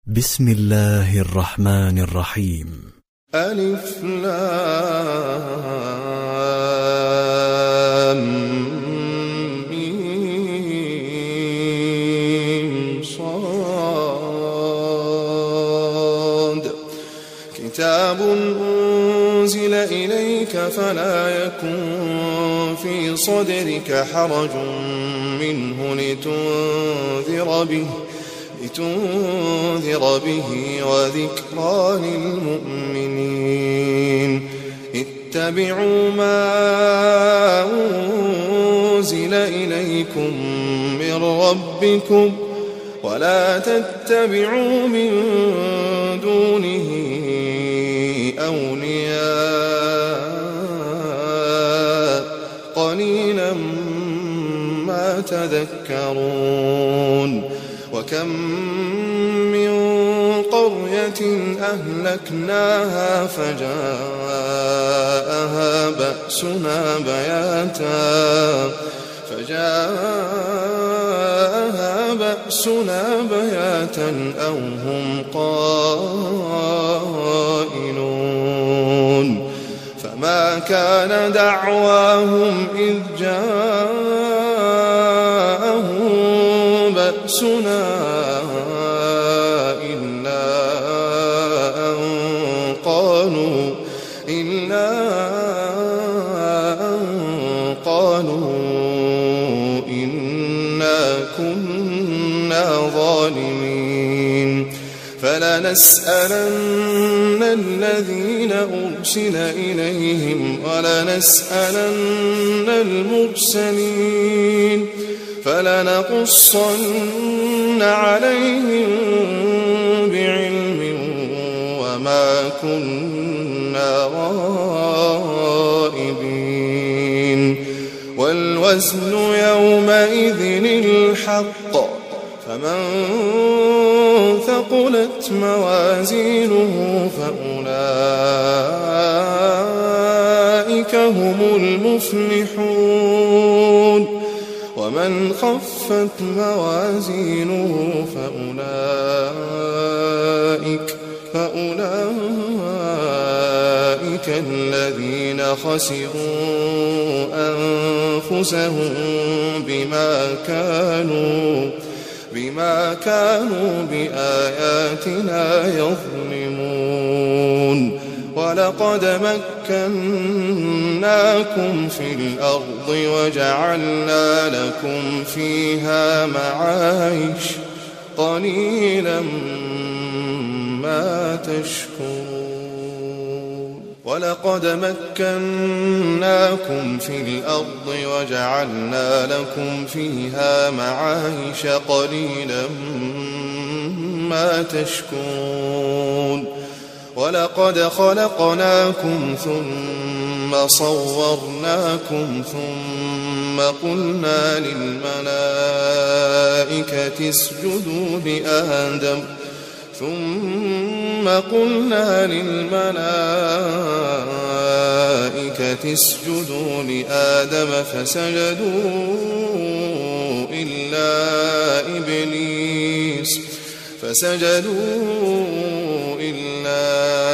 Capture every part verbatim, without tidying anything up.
بسم الله الرحمن الرحيم. ألف لام ميم صاد. كتاب أنزل إليك فلا يكن في صدرك حرج منه لتنذر به لتنذر به وذكرى للمؤمنين. اتبعوا ما أنزل إليكم من ربكم ولا تتبعوا من دونه أولياء قليلا ما تذكرون. وكم من قرية أهلكناها فجاءها بأسنا بياتا فجاءها بأسنا بياتا أو هم قائلون. فما كان دعواهم إذ جاءهم بأسنا إلا أن قالوا إلا أن قالوا إنا كنا ظالمين. فلنسألن الذين أرسل إليهم ولنسألن المرسلين فلنقصن عليهم بعلم وما كنا غائبين. والوزن يومئذ الحق فمن ثقلت موازينه فأولئك هم المفلحون. ومن خفت موازينه فأولئك فأولئك الذين خسروا أنفسهم بما كانوا بما كانوا بآياتنا يظلمون. ولقد مكناكم في الأرض وجعلنا لكم فيها معايش قليلا ما تشكرون. ولقد مكناكم في الأرض وجعلنا لكم فيها معايش قليلا ما تشكرون. ولقد خلقناكم ثم صورناكم ثم قلنا للملائكة اسجدوا لآدم ثم قلنا للملائكة اسجدوا لآدم فسجدوا إلا إبليس فسجدوا إلا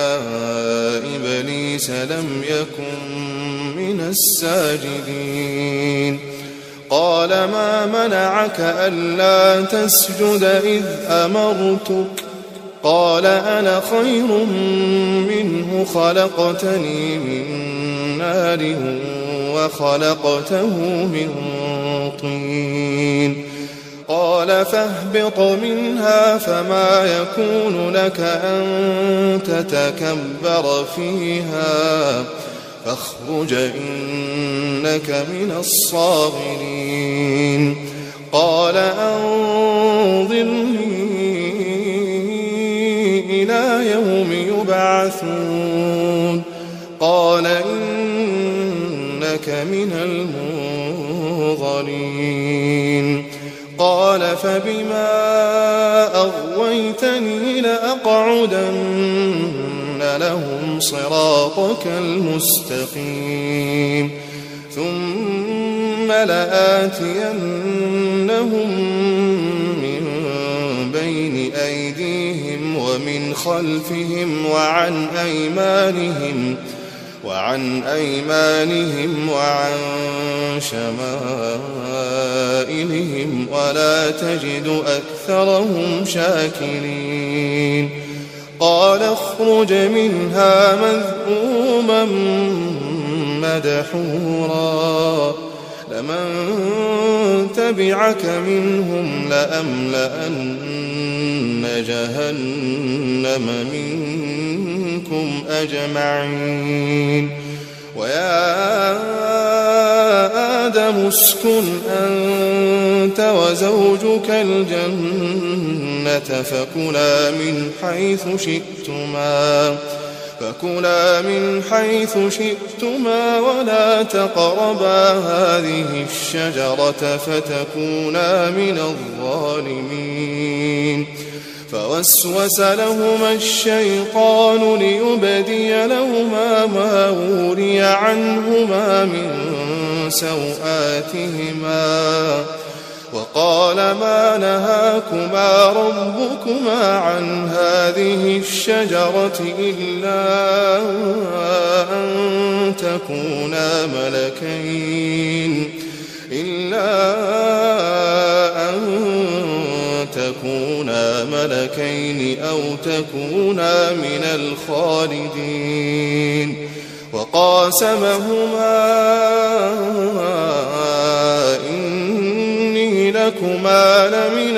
إبليس لم يكن من الساجدين. قال ما منعك ألا تسجد إذ أمرتك قال أنا خير منه خلقتني من نار وخلقته من طين. قال فاهبط منها فما يكون لك أن تتكبر فيها فاخرج إنك من الصاغرين. قال أنظرني إلى يوم يبعثون. قال إنك من المنظرين. قال فبما أغويتني لأقعدن لهم صراطك المستقيم ثم لآتينهم من بين أيديهم ومن خلفهم وعن أيمانهم وعن أيمانهم وعن شمائلهم ولا تجد أكثرهم شاكرين قال اخرج منها مذءوما مدحورا لمن تبعك منهم لأملأن جهنم منكم أجمعين ويا آدم اسكن أنت وزوجك الجنة فكلا من حيث شئتما فكلا من حيث شئتما ولا تقربا هذه الشجرة فتكونا من الظالمين فوسوس لهما الشيطان ليبدي لهما ما وري عنهما من سوآتهما وقال ما نهاكما ربكما عن هذه الشجرة إلا أن تكونا ملكين إلا أن تكونا ملكين أو تكونا من الخالدين وقاسمهما إني لكما لمن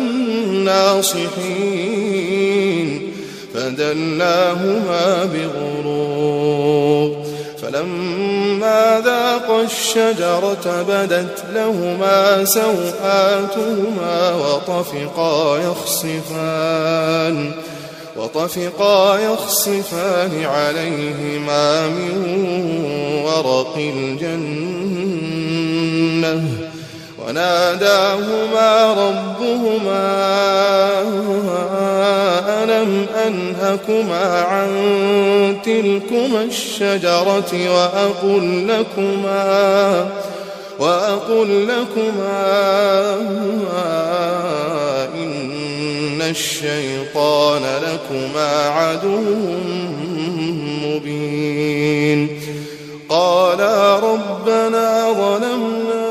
الناصحين فدلاهما بغرور فلما ذاقا الشجرة بدت لهما سوآتهما وطفقا يخصفان وطفقا يخصفان عليهما من ورق الجنة وناداهما ربهما ألم أنهكما عن تلكما الشجرة وأقل لكما وأقل لكما إن الشيطان لكما عدو مبين قالا ربنا ظلمنا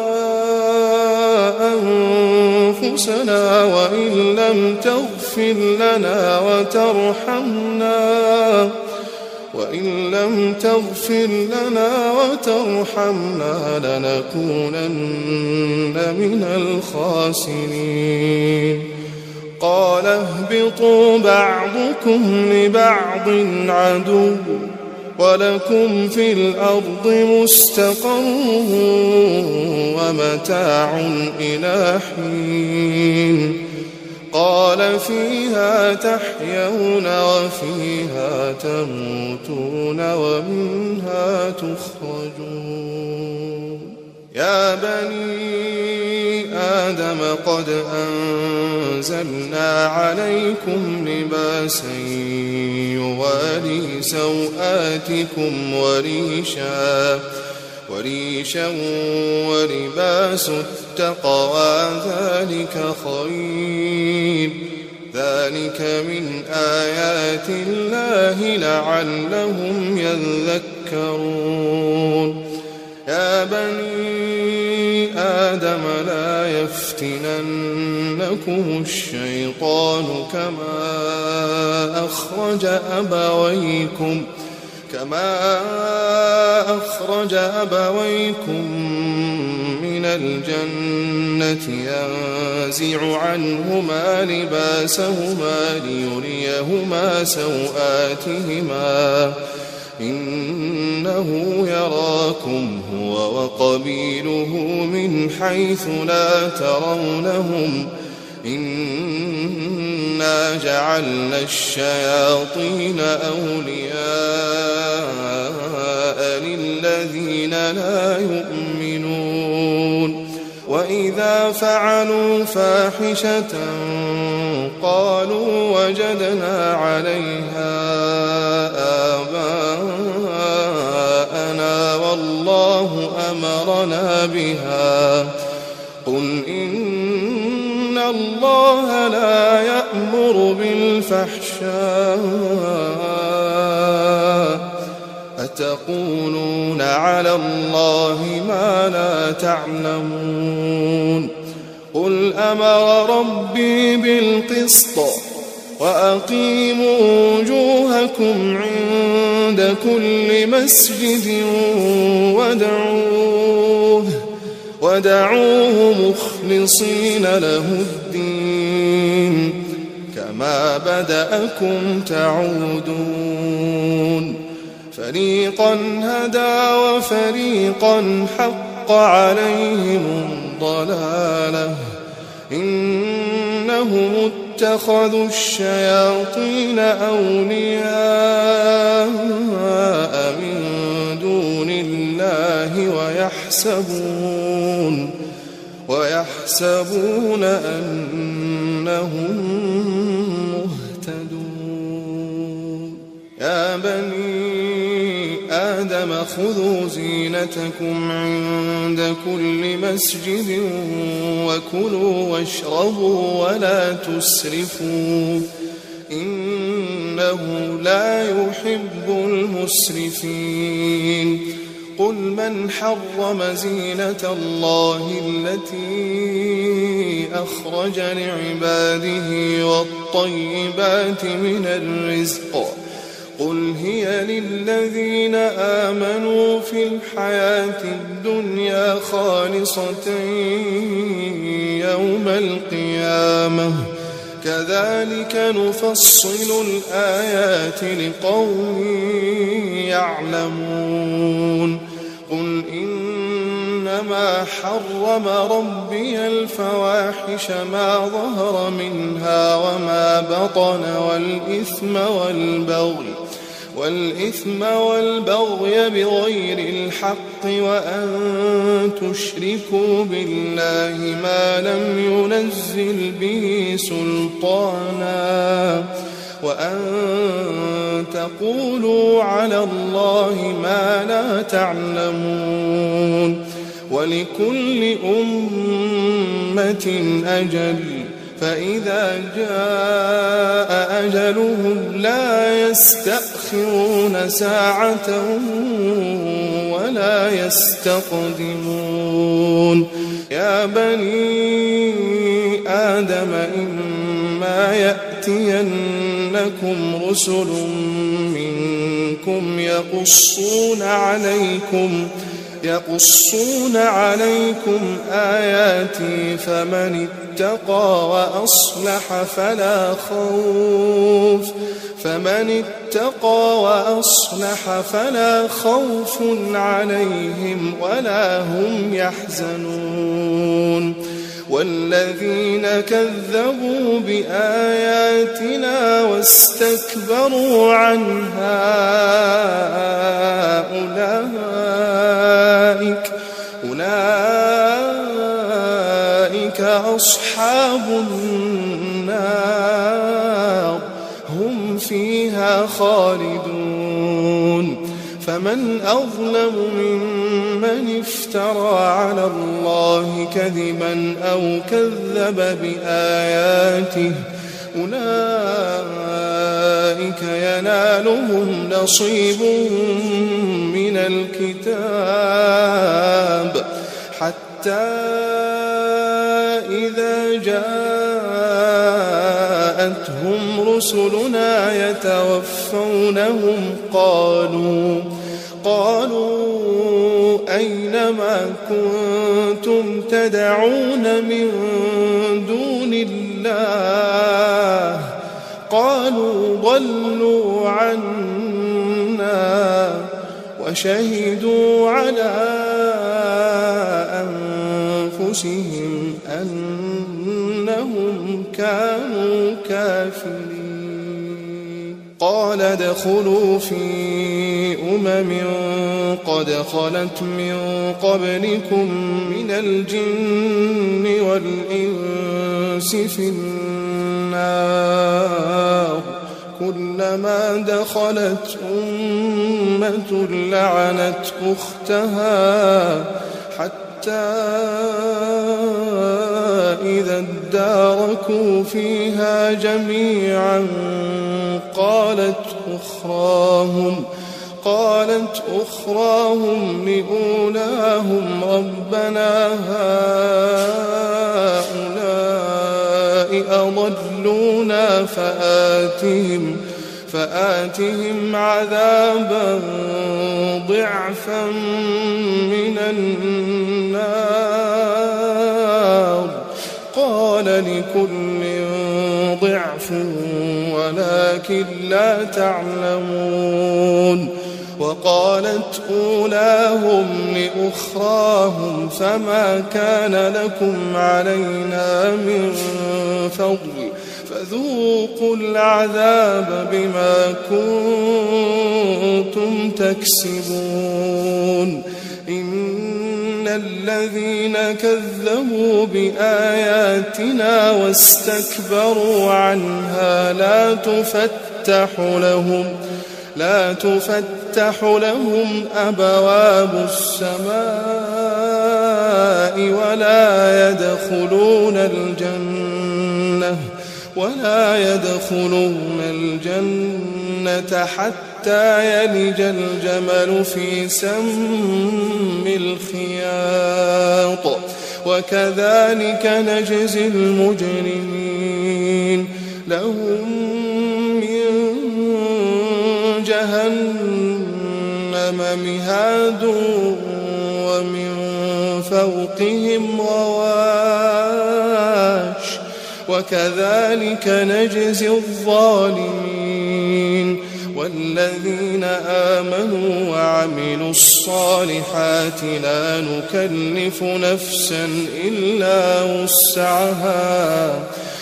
أنفسنا وإن لم تغفر لنا وترحمنا وإن لم تغفر لنا وترحمنا لنكونن من الخاسرين قال اهبطوا بعضكم لبعض عدو ولكم في الأرض مستقر ومتاع إلى حين قال فيها تحيون وفيها تموتون ومنها تخرجون يا بني آدم قد أنزلنا عليكم لباسا يواري سوآتكم وريشا وريشا ولباس التقوى ذلك خير ذلك من آيات الله لعلهم يذكرون يا بني آدم لا يفتننكم الشيطان كما أخرج أبويكم كما أخرج أبويكم من الجنة ينزع عنهما لباسهما ليريهما سوآتهما إنه يراكم هو وقبيله من حيث لا ترونهم إنا جعلنا الشياطين أولياء للذين لا يؤمنون وإذا فعلوا فاحشة قالوا وجدنا عليها آباءنا والله أمرنا بها قل إن الله لا يأمر ويأمر بالفحشاء أتقولون على الله ما لا تعلمون قل أمر ربي بالقسط وأقيموا وجوهكم عند كل مسجد ودعوه, ودعوه مخلصين له الدين كما بدأكم تعودون فريقا هدى وفريقا حق عليهم الضلالة إنهم اتخذوا الشياطين أولياء من دون الله ويحسبون ويحسبون أنهم مهتدون يا بني آدم خذوا زينتكم عند كل مسجد وكلوا واشربوا ولا تسرفوا إنه لا يحب المسرفين قل من حرم زينة الله التي أخرج لعباده والطيبات من الرزق قل هي للذين آمنوا في الحياة الدنيا خالصة يوم القيامة كذلك نفصل الآيات لقوم يعلمون قل إنما حرم ربي الفواحش ما ظهر منها وما بطن والإثم والبغي والإثم والبغي بغير الحق وأن تشركوا بالله ما لم ينزل به سلطانا وأن تقولوا على الله ما لا تعلمون ولكل أمة أجل فإذا جاء أجلهم لا يستأخرون ساعة ولا يستقدمون يا بني آدم إما يأتينكم رسل منكم يقصون عليكم يقصون عليكم آياتي فمن اتقى وأصلح فلا خوف فمن اتقى وأصلح فلا خوف عليهم ولا هم يحزنون والذين كذبوا بآياتنا واستكبروا عنها أولئك أولئك أصحاب النار هم فيها خالدون فمن أظلم ممن افترى على الله كذبا أو كذب بآياته أولئك ينالهم نصيب من الكتاب حتى إذا جاءتهم رسلنا يتوفونهم قالوا قالوا أين ما كنتم تدعون من دون الله قالوا ضلوا عنا وشهدوا على أنفسهم أنهم كانوا كافرين قال ادخلوا في أمم قد خلت من قبلكم من الجن والإنس في النار كلما دخلت أمة لعنت أختها حتى إذا اداركوا فيها جميعا قالت أخراهم قالت أخراهم لأولاهم ربنا هؤلاء أضلونا فآتهم فآتهم عذابا ضعفا من النار قال لكل ضعف ولكن لا تعلمون وقالت أولاهم لأخراهم فما كان لكم علينا من فضل فذوقوا العذاب بما كنتم تكسبون إن الذين كذبوا بآياتنا واستكبروا عنها لا تفتح لهم لا تفتح لهم أبواب السماء ولا يدخلون الجنة ولا يدخلون الجنة حتى يلج الجمل في سم الخياط وكذلك نجزي المجرمين لهم من جهنم مهاد ومن فوقهم غواش وكذلك نجزي الظالمين والذين آمنوا وعملوا الصالحات لا نكلف نفسا إلا وسعها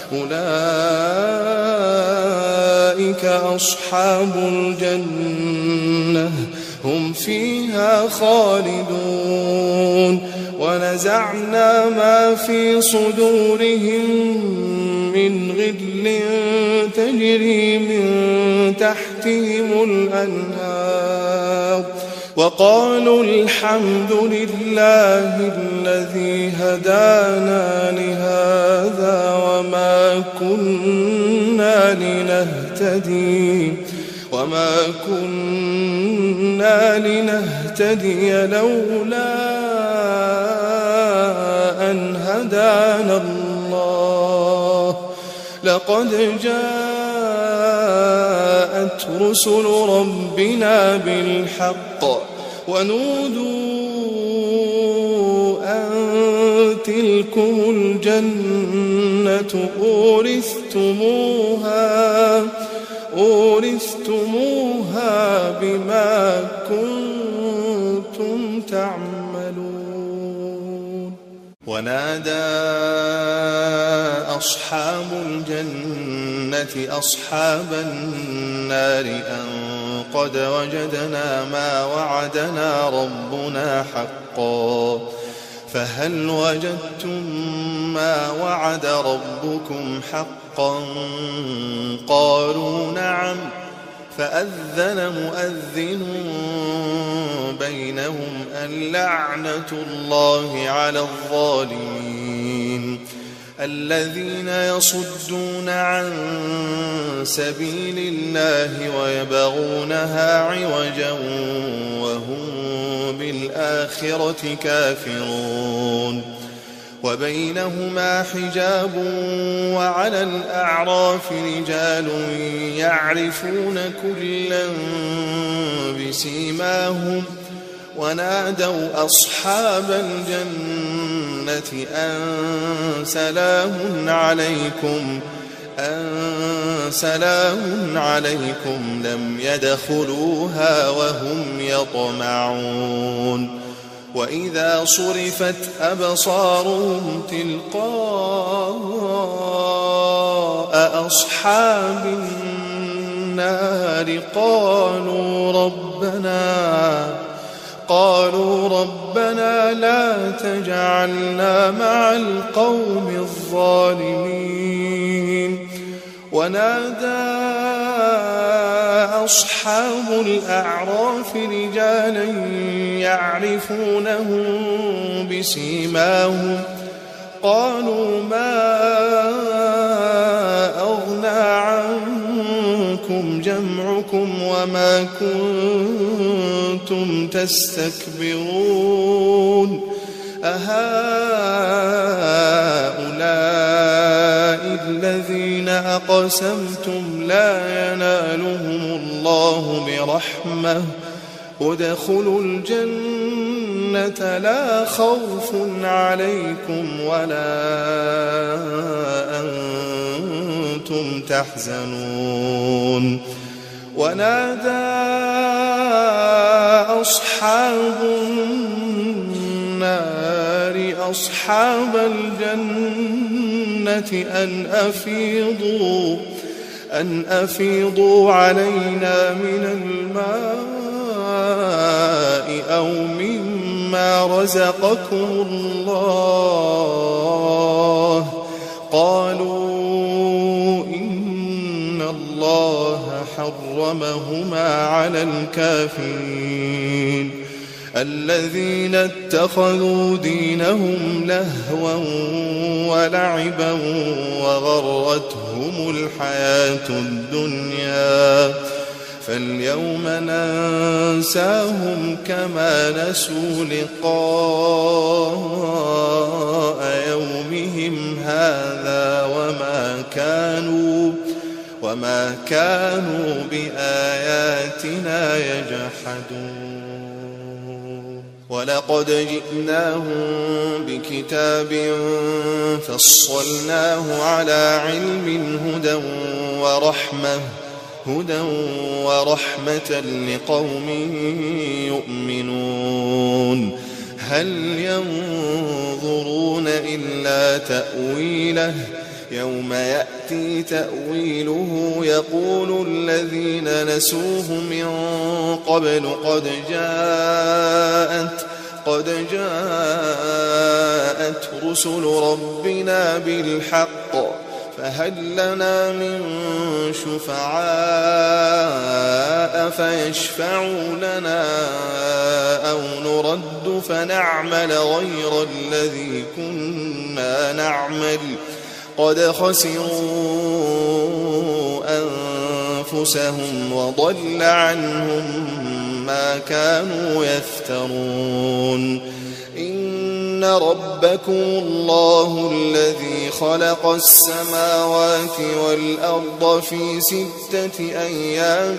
أولئك أصحاب الجنة هم فيها خالدون ونزعنا ما في صدورهم من غل تجري من تحتهم الأنهار وقالوا الحمد لله الذي هدانا لهذا وما كنا لنهتدي وما كنا لنهتدي لولا أن هدانا الله لقد جاءت رسل ربنا بالحق ونودوا أن تلكم الجنة أورثتموها أورثتموها بما كنتم تعملون ونادى أصحاب الجنة أصحاب النار أن قد وجدنا ما وعدنا ربنا حقا فهل وجدتم ما وعد ربكم حقا قالوا نعم فأذن مؤذن بينهم اللعنة الله على الظالمين الذين يصدون عن سبيل الله ويبغونها عوجا وهم بالآخرة كافرون وبينهما حجاب وعلى الأعراف رجال يعرفون كلا بسيماهم ونادوا أصحاب الجنة أن سلام عليكم أن سلام عليكم لم يدخلوها وهم يطمعون وإذا صرفت أبصارهم تلقاء أصحاب النار قالوا ربنا قالوا ربنا لا تجعلنا مع القوم الظالمين ونادى أصحاب الأعراف رجالا يعرفونهم بسيماهم قالوا ما أغنى عنكم جمعكم وما كنتم تستكبرون أهؤلاء الذين أقسمتم لا ينالهم الله برحمة ادخلوا الجنة لا خوف عليكم ولا أنتم تحزنون ونادى أصحاب النار أصحاب الجنة أن أفيضوا أن أفيضوا علينا من الماء أو مما رزقكم الله قالوا إن الله حرمهما على الكافرين الذين اتخذوا دينهم لهوا ولعبا وغرتهم الحياة الدنيا فاليوم ننساهم كما نسوا لقاء يومهم هذا وما كانوا وما كانوا بآياتنا يجحدون ولقد جئناهم بكتاب فصلناه على علم هدى ورحمة هدى ورحمة لقوم يؤمنون هل ينظرون إلا تأويله يوم يأتي تأويله يقول الذين نسوه من قبل قد جاءت قد جاءت رسل ربنا بالحق فهل لنا من شفعاء فيشفعوا لنا أو نرد فنعمل غير الذي كنا نعمل قد خسروا أنفسهم وضل عنهم ما كانوا يفترون إن ربكم الله الذي خلق السماوات والأرض في ستة أيام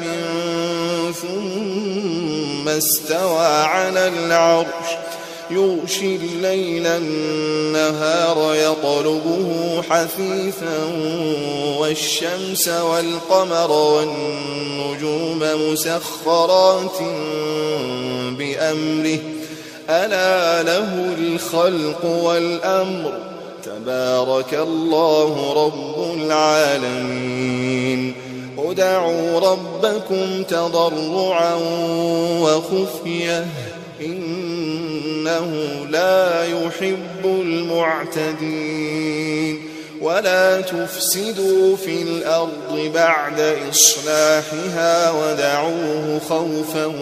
ثم استوى على العرش يغشي الليل النهار يطلبه حثيثا والشمس والقمر والنجوم مسخرات بأمره ألا له الخلق والأمر تبارك الله رب العالمين ادعوا ربكم تضرعا وخفية إنه لا يحب المعتدين ولا تفسدوا في الأرض بعد إصلاحها ودعوه خوفا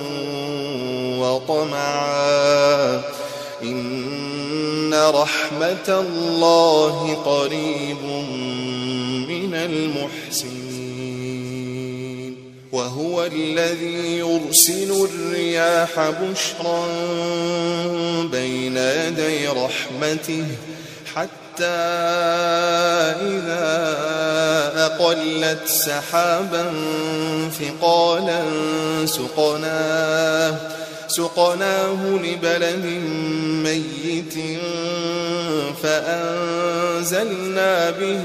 وطمعا إن رحمة الله قريب من المحسنين وهو الذي يرسل الرياح بشرا بين يدي رحمته حتى إذا أقلت سحابا ثقالا سقناه سقناه لبلد ميت فأنزلنا به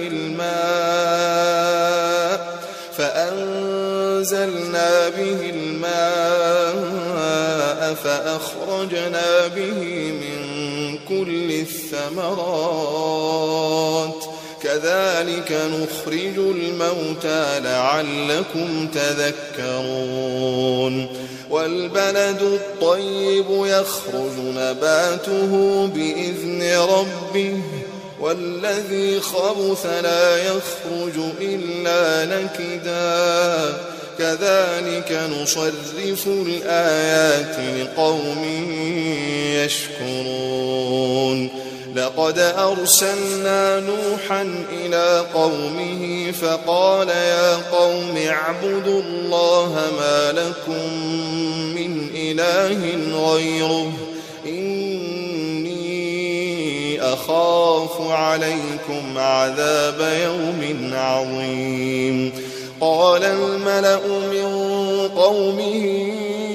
الماء فأنزلنا به الماء فأخرجنا به من كل الثمرات كذلك نخرج الموتى لعلكم تذكرون والبلد الطيب يخرج نباته بإذن ربه والذي خبث لا يخرج إلا نكدا كذلك نصرف الآيات لقوم يشكرون ولقد أرسلنا نوحا إلى قومه فقال يا قوم اعبدوا الله ما لكم من إله غيره إني أخاف عليكم عذاب يوم عظيم. قال الملأ من قومه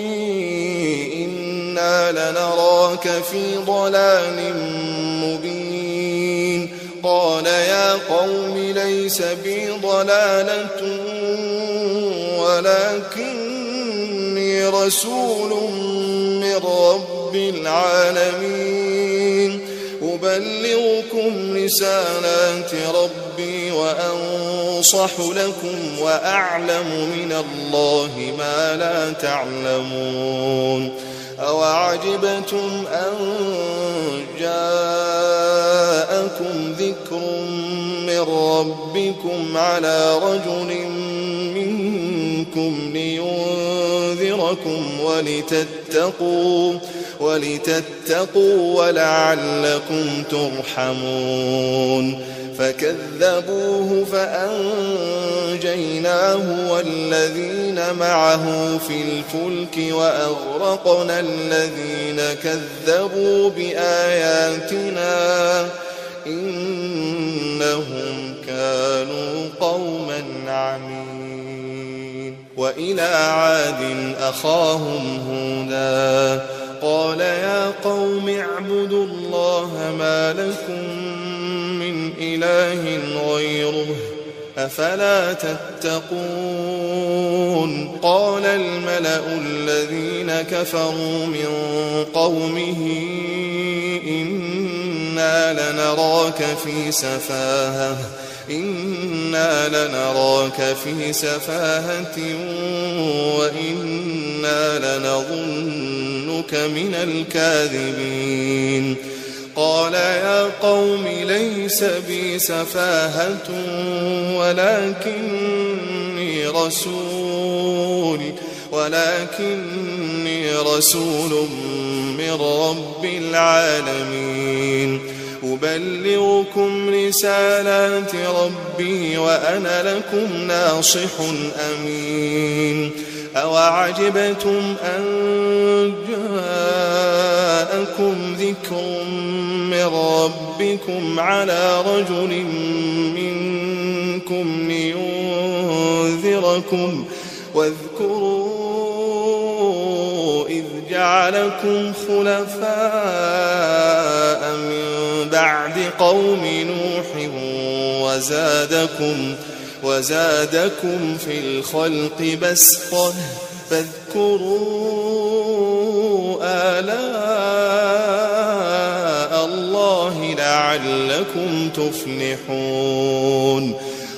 إنا لنراك في ضلال مبين. قال يا قوم ليس بي ضلالة ولكني رسول من رب العالمين أبلغكم رسالات ربي وأنصح لكم وأعلم من الله ما لا تعلمون. أوعجبتم أن جاءكم ذكر من ربكم على رجل منكم لينذركم ولتتقوا ولتتقوا ولعلكم ترحمون. فكذبوه فأنجيناه والذين معه في الفلك وأغرقنا الذين كذبوا بآياتنا إنهم كانوا قوما عمين. وإلى عاد أخاهم هودا قال يا قوم اعبدوا الله ما لكم من إله غيره أفلا تتقون. قال الملأ الذين كفروا من قومه إنا لنراك في سفاهة إنا لنراك في سفاهة وإنا لنظنك من الكاذبين. قال يا قوم ليس بي سفاهة ولكني رسول ولكني رسول من رب العالمين أبلغكم رسالات ربي وأنا لكم ناصح أمين. أوعجبتم أن جاءكم ذكر من ربكم على رجل منكم لينذركم واذكروا إذ جعلكم خلفاء من بعد قوم نوح وزادكم وزادكم في الخلق بسطة فاذكروا آلاء الله لعلكم تفلحون.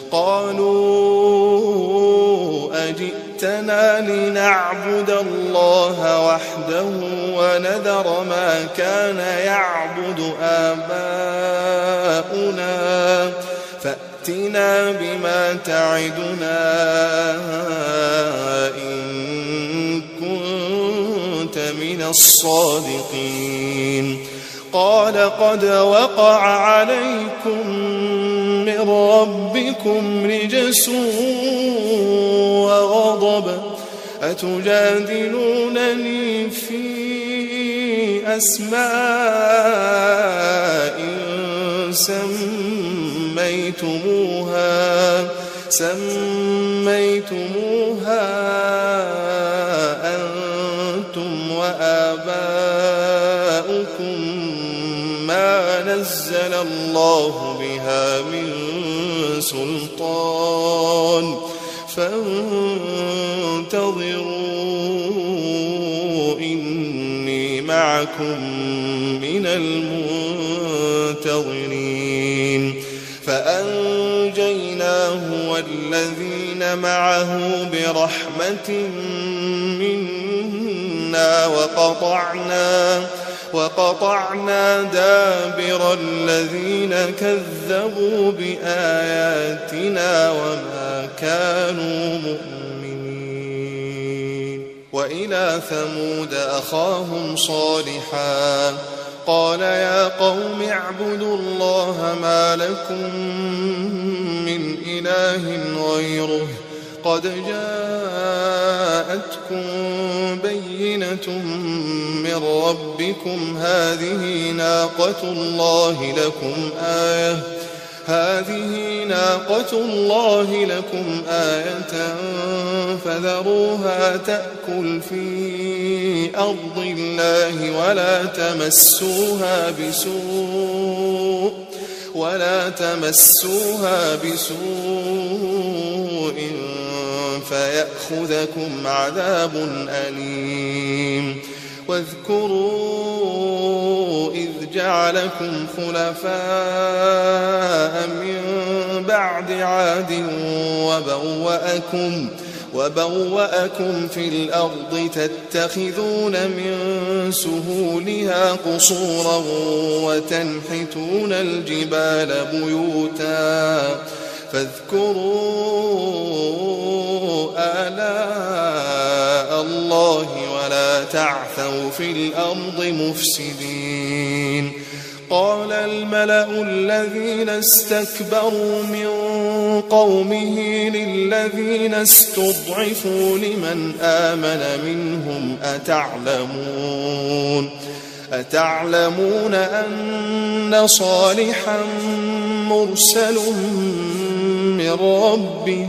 قالوا أجئتنا لنعبد الله وحده ونذر ما كان يعبد آباؤنا فأتنا بما تعدنا إن كنت من الصادقين. قال قد وقع عليكم من ربكم رجس وغضب أتجادلونني في أسماء سميتموها سميتموها أنتم وآباؤكم ما نزل الله بها من سلطان فانتظروا إني معكم من المنتظرين. فأنجيناه والذين معه برحمة منا وقطعنا وقطعنا دابر الذين كذبوا بآياتنا وما كانوا مؤمنين. وإلى ثمود أخاهم صالحا فقال يا قوم اعبدوا الله ما لكم من إله غيره قد جاءتكم بينة من ربكم هذه ناقة الله لكم آية هذه ناقة الله لكم آية فذروها تأكل في أرض الله ولا تمسوها بسوء ولا تمسوها بسوء فيأخذكم عذاب أليم واذكروا إذ جعلكم خلفاء من بعد عاد وبوأكم وبوأكم في الأرض تتخذون من سهولها قصورا وتنحتون الجبال بيوتا فاذكروا آلاء الله ولا تعثوا في الأرض مفسدين قال الملأ الذين استكبروا من قومه للذين استضعفوا لمن آمن منهم أتعلمون أتعلمون أن صالحا مرسل من ربه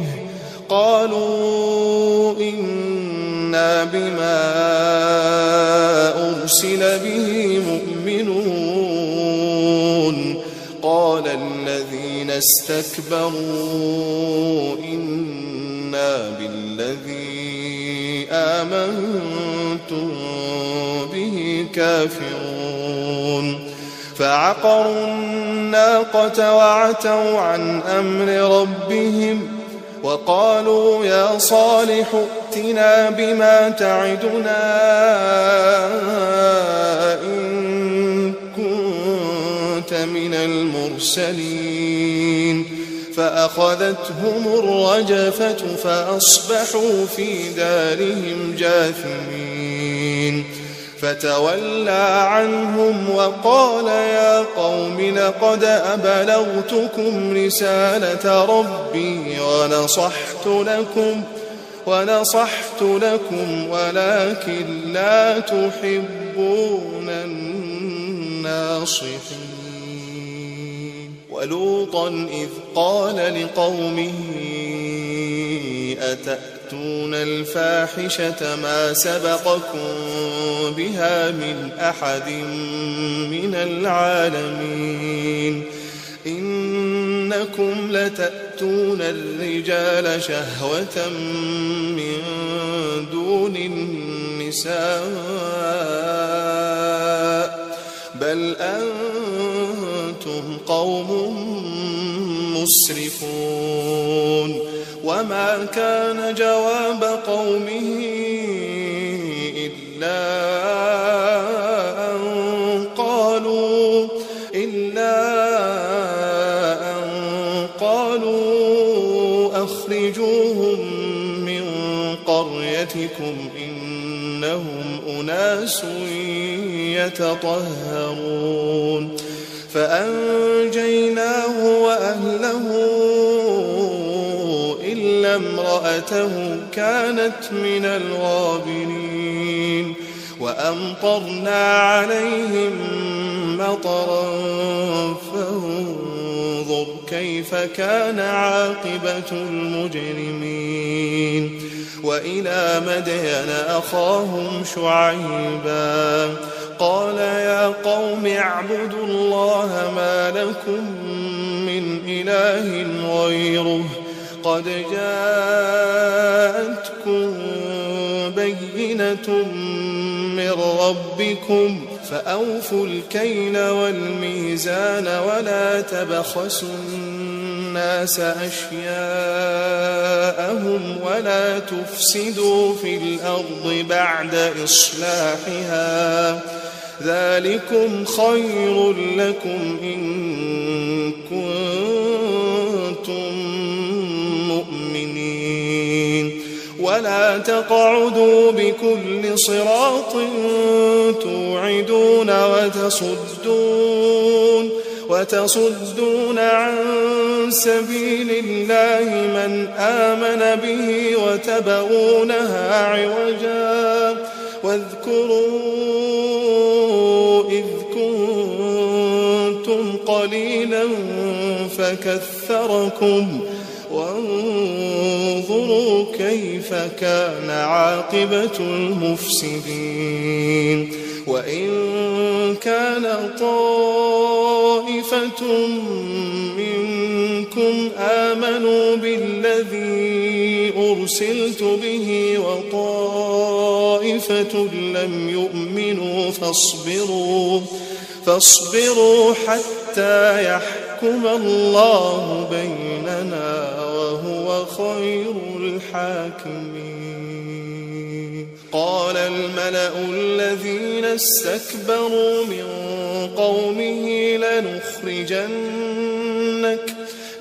قالوا إنا بما أرسل به مؤمنون قال الذين استكبروا إنا بالذي آمنتم به كافرون فعقروا الناقة وعتوا عن أمر ربهم وقالوا يا صالح ائتنا بما تعدنا إن كنت من المرسلين فأخذتهم الرجفة فأصبحوا في دارهم جاثمين فتولى عنهم وقال يا قوم لقد أبلغتكم رسالة ربي ونصحت لكم ونصحت لكم ولكن لا تحبون الناصحين ولوطا إذ قال لقومه أتأتون الفاحشة ما سبقكم بها من أحد من العالمين إنكم لتأتون الرجال شهوة من دون النساء بل أنتم قوم مسرفون وما كان جواب قومه إلا أن قالوا إلا أن قالوا أخرجوهم من قريتكم إنهم أناس يتطهرون فأنجيناه وأهله إلا امرأته كانت من الغابرين وأمطرنا عليهم مطرا فانظر كيف كان عاقبة المجرمين وإلى مدين أخاهم شعيبا قال يا قوم اعبدوا الله ما لكم من إله غيره قد جاءتكم بينة من ربكم فأوفوا الكيل والميزان ولا تبخسوا الناس أشياءهم ولا تفسدوا في الأرض بعد إصلاحها ذلكم خير لكم إن كنتم مؤمنين ولا تقعدوا بكل صراط توعدون وتصدون وتصدون عن سبيل الله من آمن به وتبغونها عوجا واذكروا إذ كنتم قليلا فكثركم وانظروا كيف كان عاقبة المفسدين وإن كان طائفة منكم آمنوا بالذي أرسلت به وطائفة لم يؤمنوا فاصبروا فاصبروا حتى يحكم الله بيننا وهو خير الحاكمين. قال الملأ الذين استكبروا من قومه لنخرجنك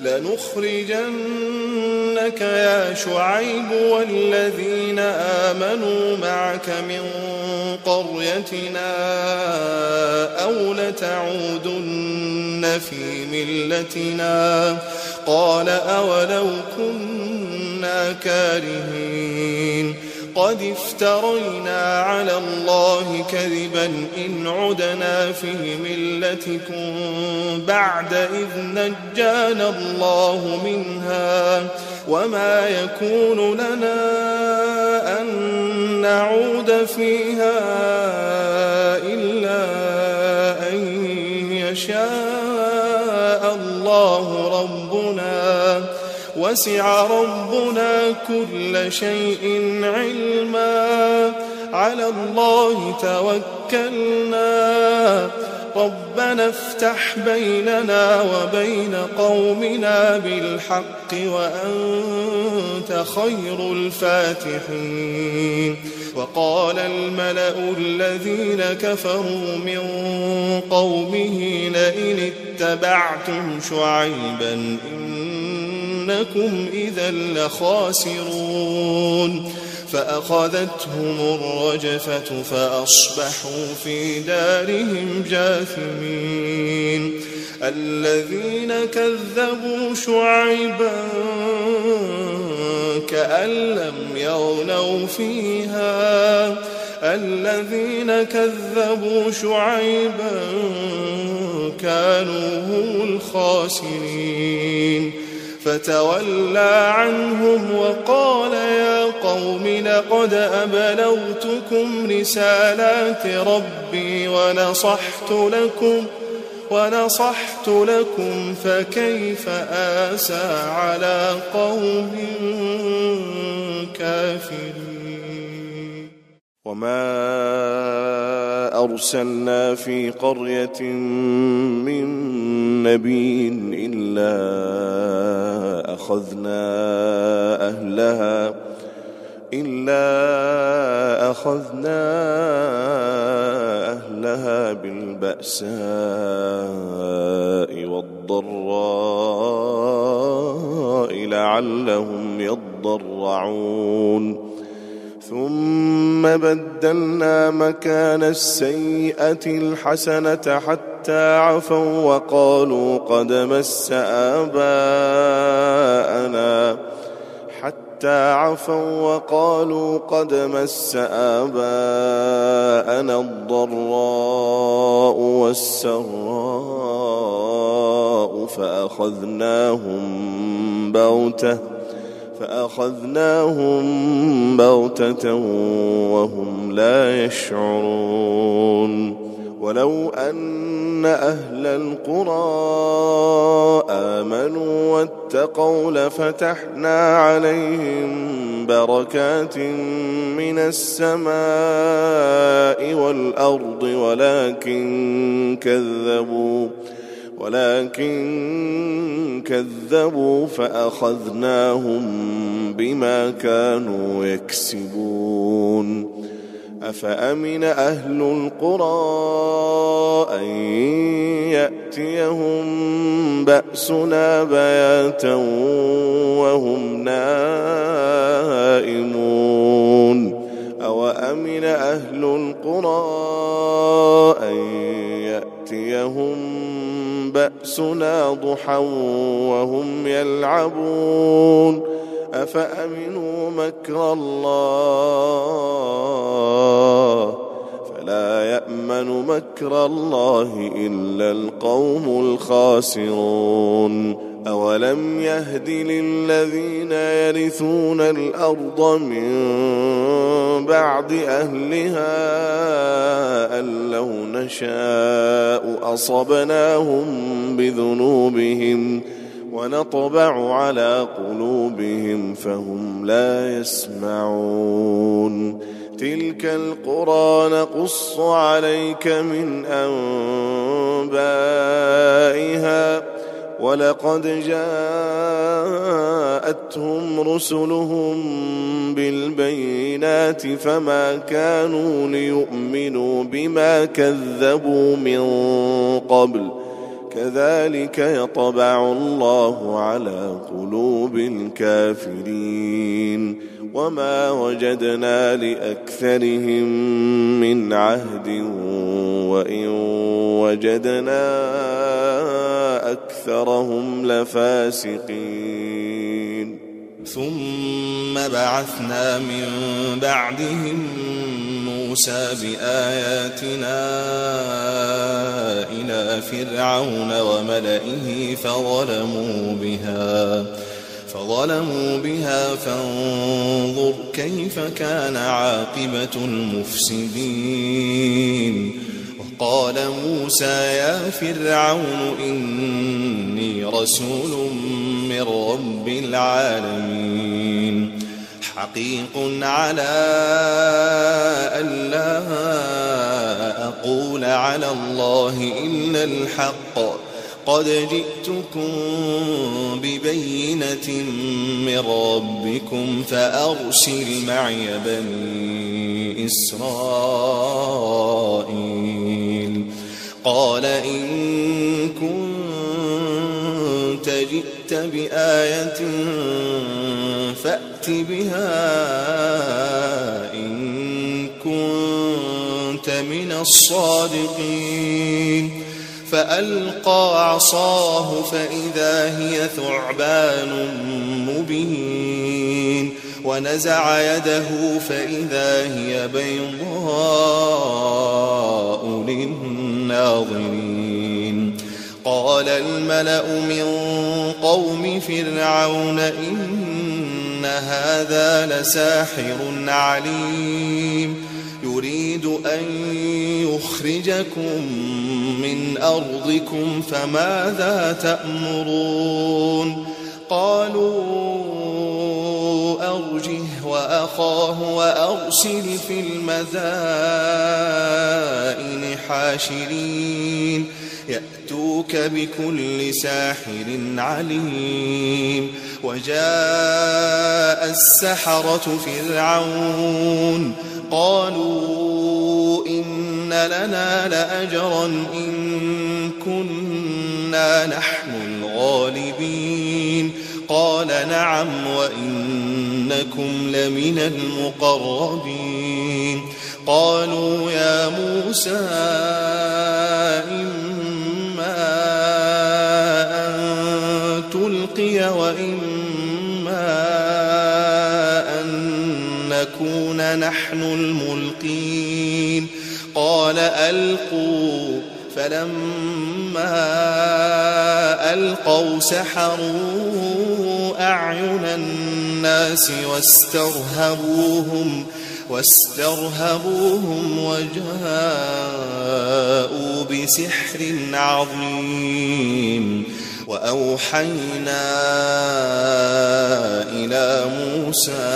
لنخرجنك يا شعيب والذين آمنوا معك من قريتنا أو لتعودن في ملتنا قال أولو كنا كارهين قد افترينا على الله كذبا إن عدنا في ملتكم بعد إذ نجانا الله منها وما يكون لنا أن نعود فيها إلا أن يشاء الله ربنا وسع ربنا كل شيء علما على الله توكلنا ربنا افتح بيننا وبين قومنا بالحق وأنت خير الفاتحين. وقال الملأ الذين كفروا من قومه لئن اتبعتم شعيبا إنكم إذا لخاسرون فأخذتهم الرجفة فأصبحوا في دارهم جاثمين. الذين كذبوا شعيبا كأن لم يغنوا فيها الذين كذبوا شعيبا كانوا هم الخاسرين. فتولى عنهم وقال يا قوم لقد أبلغتكم رسالات ربي ونصحت لكم ونصحت لكم فكيف آسى على قوم كافرين. وما أرسلنا في قرية من نبي إلا أخذنا أهلها إلا أخذنا أهلها بالبأساء والضراء لعلهم يضرعون ثم بدلنا مكان السيئة الحسنة حتى عفوا وقالوا قد مس آباءنا حتى عفوا وقالوا قد مس آباءنا الضراء والسراء فأخذناهم بغتة فأخذناهم بغتة وهم لا يشعرون. ولو أن أهل القرى آمنوا واتقوا لفتحنا عليهم بركات من السماء والأرض ولكن كذبوا ولكن كذبوا فأخذناهم بما كانوا يكسبون. أفأمن أهل القرى أن يأتيهم بأسنا بياتا وهم نائمون أوأمن أهل القرى أن يأتيهم بأسنا ضحى وهم يلعبون أفأمنوا مكر الله فلا يأمن مكر الله إلا القوم الخاسرون أولم يهد للذين يرثون الأرض من بعد أهلها أن لو نشاء أصبناهم بذنوبهم ونطبع على قلوبهم فهم لا يسمعون تلك القرى نقص عليك من أنبائها ولقد جاءتهم رسلهم بالبينات فما كانوا ليؤمنوا بما كذبوا من قبل كذلك يطبع الله على قلوب الكافرين وما وجدنا لأكثرهم من عهد وإن وجدنا أكثرهم لفاسقين ثم بعثنا من بعدهم موسى بآياتنا إلى فرعون وملئه فظلموا بها فظلموا بها فانظر كيف كان عاقبة المفسدين وقال موسى يا فرعون إني رسول من رب العالمين حقيق على ألا أقول على الله إلا الحق قد جئتكم ببينة من ربكم فأرسل معي بني إسرائيل قال إن كنت جئت بآية فأت بها إن كنت من الصادقين فألقى عصاه فإذا هي ثعبان مبين ونزع يده فإذا هي بيضاء للناظرين قال الملأ من قوم فرعون إن هذا لساحر عليم يريد أن يخرجكم من أرضكم فماذا تأمرون قالوا أرجه وأخاه وأرسل في المدائن حاشرين يأتوك بكل ساحر عليم وجاء السحرة فرعون قالوا إن لنا لأجرا إن كنا نحن الغالبين قال نعم وإنكم لمن المقربين قالوا يا موسى إما أن تلقي وإما أن نكون نحن الملقين قال ألقوا فلما ألقوا سحروا أعين الناس واسترهبوهم واسترهبوهم وجاءوا بسحر عظيم وأوحينا إلى موسى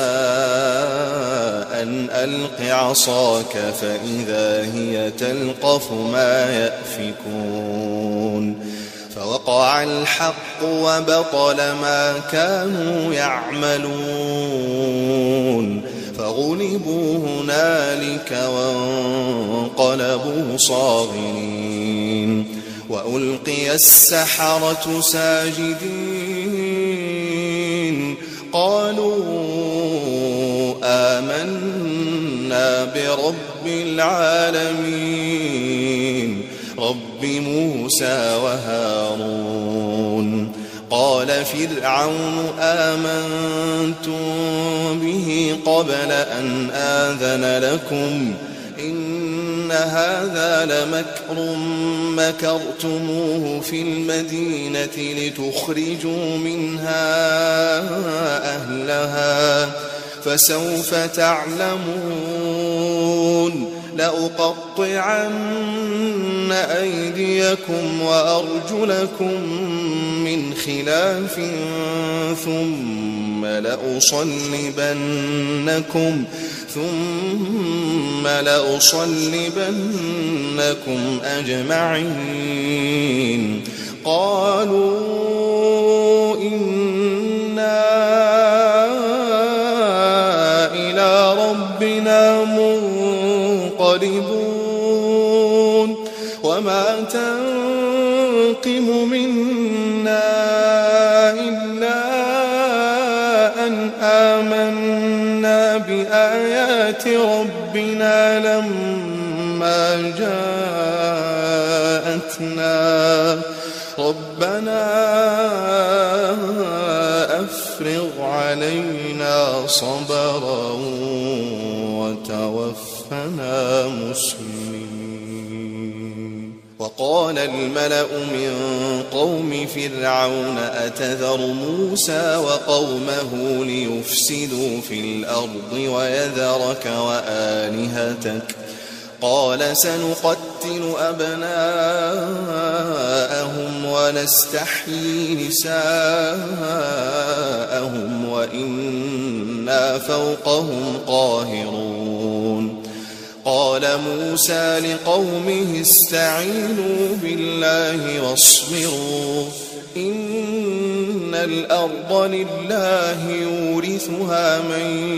أن ألق عصاك فإذا هي تلقف ما يأفكون فوقع الحق وبطل ما كانوا يعملون فغلبوا هنالك وانقلبوا صاغرين وألقي السحرة ساجدين قالوا آمنا برب العالمين رب موسى وهارون قال فرعون آمنتم به قبل أن آذن لكم إن هذا لمكر مكرتموه في المدينة لتخرجوا منها أهلها فسوف تعلمون لأقطعن أيديكم وأرجلكم من خلاف ثم لأصلبنكم ثم لأصلبنكم أجمعين قالوا إنا إلى ربنا منقلبون وما تنقم منا إلا أن آمنا بآيات ربنا لما جاءتنا ربنا أفرغ علينا صبرا وتوفنا مسلمين وقال الملأ من قوم فرعون أتذر موسى وقومه ليفسدوا في الأرض ويذرك وآلهتك قال سنقتل أبناءهم ونستحيي نساءهم وإنا فوقهم قاهرون قال موسى لقومه استعينوا بالله واصبروا إن الأرض لله يورثها من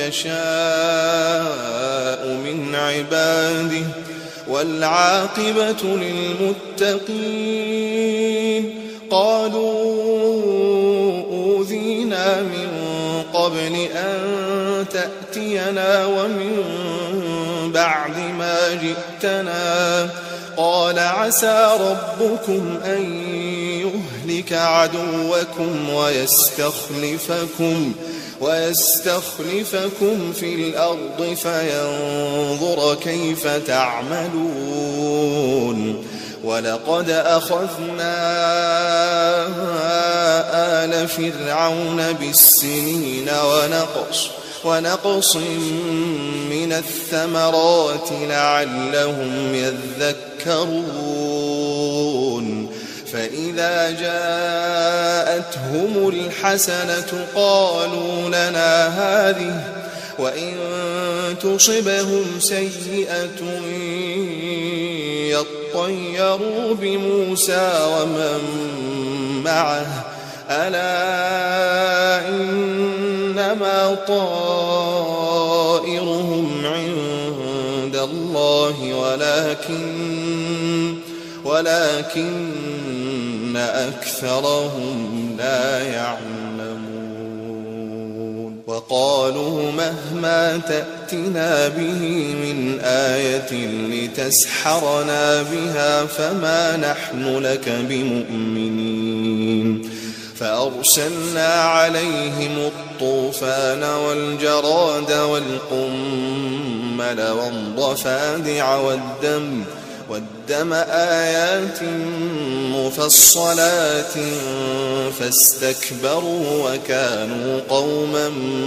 يشاء من عباده والعاقبة للمتقين قالوا أوذينا من قبل أن تأتينا ومن بعد ما جئتنا قال عسى ربكم أن يهلك عدوكم ويستخلفكم ويستخلفكم في الأرض فينظر كيف تعملون ولقد أخذنا آل فرعون بالسنين ونقص ونقص من الثمرات لعلهم يذكرون فإذا جاءتهم الحسنة قالوا لنا هذه وإن تصبهم سيئة يطيروا بموسى ومن معه ألا إنما طائرهم عند الله ولكن ولكن أكثرهم لا يعلمون وقالوا مهما تأتنا به من آية لتسحرنا بها فما نحن لك بمؤمنين فأرسلنا عليهم الطوفان والجراد والقمل والضفادع والدم والدم آيات مفصلات فاستكبروا وكانوا قوما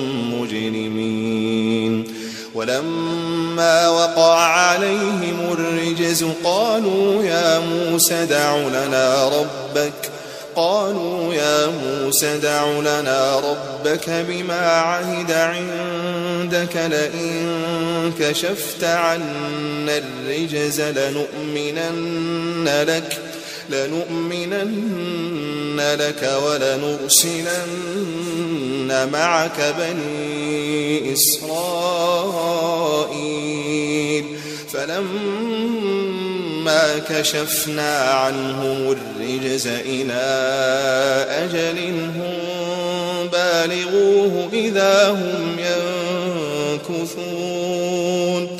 مجرمين ولما وقع عليهم الرجز قالوا يا موسى دع لنا ربك قالوا يا موسى دع لنا ربك بما عهد عندك لئن كشفت عنا الرجز لنؤمنن لك لنؤمنن لك ولنرسلن معك بني إسرائيل فلما كشفنا عنهم الرجز إلى أجل هم بالغوه إذا هم ينكثون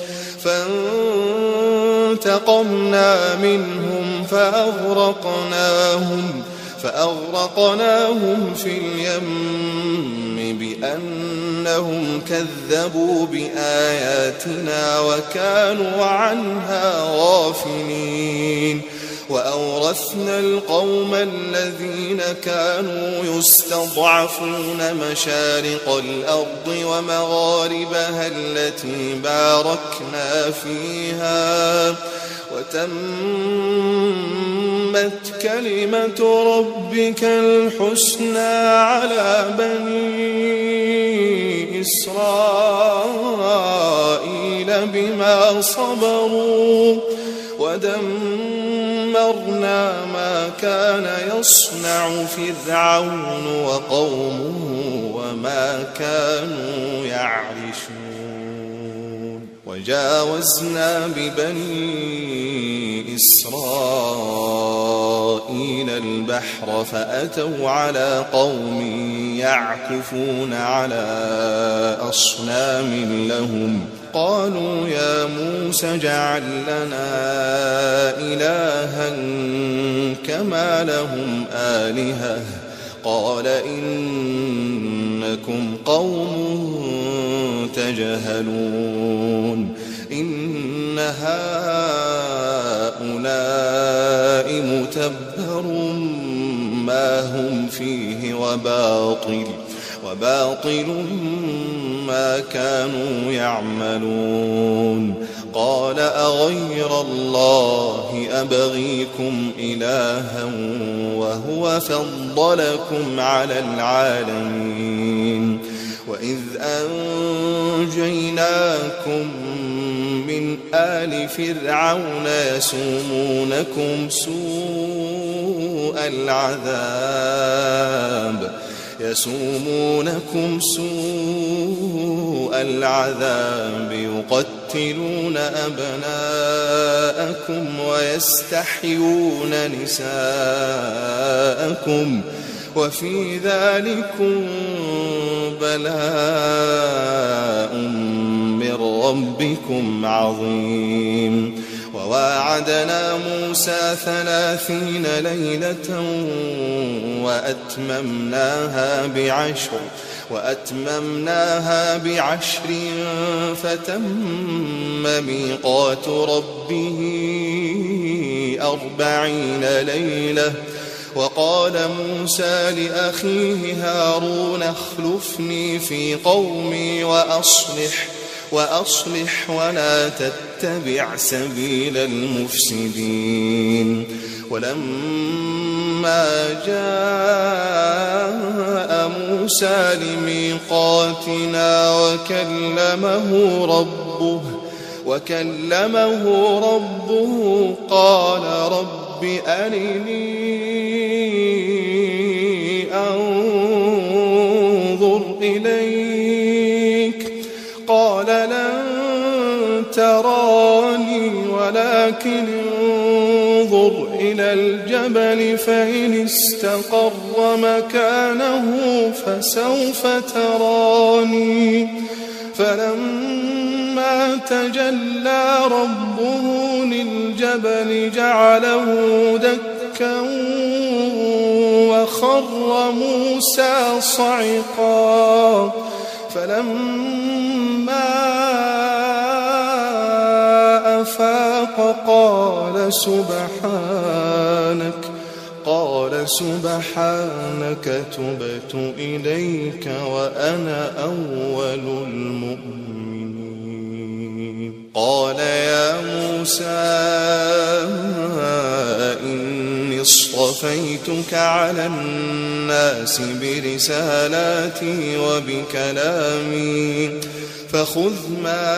فانتقمنا منهم فأغرقناهم فأغرقناهم في اليم بأنهم كذبوا بآياتنا وكانوا عنها غافلين وأورثنا القوم الذين كانوا يستضعفون مشارق الأرض ومغاربها التي باركنا فيها وتمت كلمة ربك الحسنى على بني إسرائيل بما صبروا ودمرنا ما كان يصنع فرعون وقومه وما كانوا يعرشون وجاوزنا ببني إسرائيل البحر فأتوا على قوم يعكفون على أصنام لهم قالوا يا موسى اجعل لنا إلها كما لهم آلهة قال إنكم قوم تجهلون إن هؤلاء متبر ما هم فيه وباطل وباطل ما كانوا يعملون قال أغير الله أبغيكم إلها وهو فضلكم على العالمين وإذ أنجيناكم من آل فرعون يسومونكم سوء العذاب يسومونكم سوء العذاب يقتلون أبناءكم ويستحيون نساءكم وفي ذلكم بلاء من ربكم عظيم وواعدنا موسى ثلاثين ليلة وأتممناها بعشر وأتممناها بعشر فتم ميقات ربه أربعين ليلة وقال موسى لأخيه هارون اخلفني في قومي وأصلح وأصلح ولا تتبع سبيل المفسدين ولما جاء موسى لميقاتنا وكلمه ربه وكلمه ربه قال رب أرني أنظر إليك قال لن تراني ولكن انظر إلى الجبل فإن استقر مكانه فسوف تراني فلما تجلى ربه للجبل جعله دكا وخر موسى صعقا فلما أفاق قال سبحانك قال سبحانك تبت إليك وأنا أول المؤمنين قال يا موسى إني اصطفيتك على الناس برسالاتي وبكلامي فخذ ما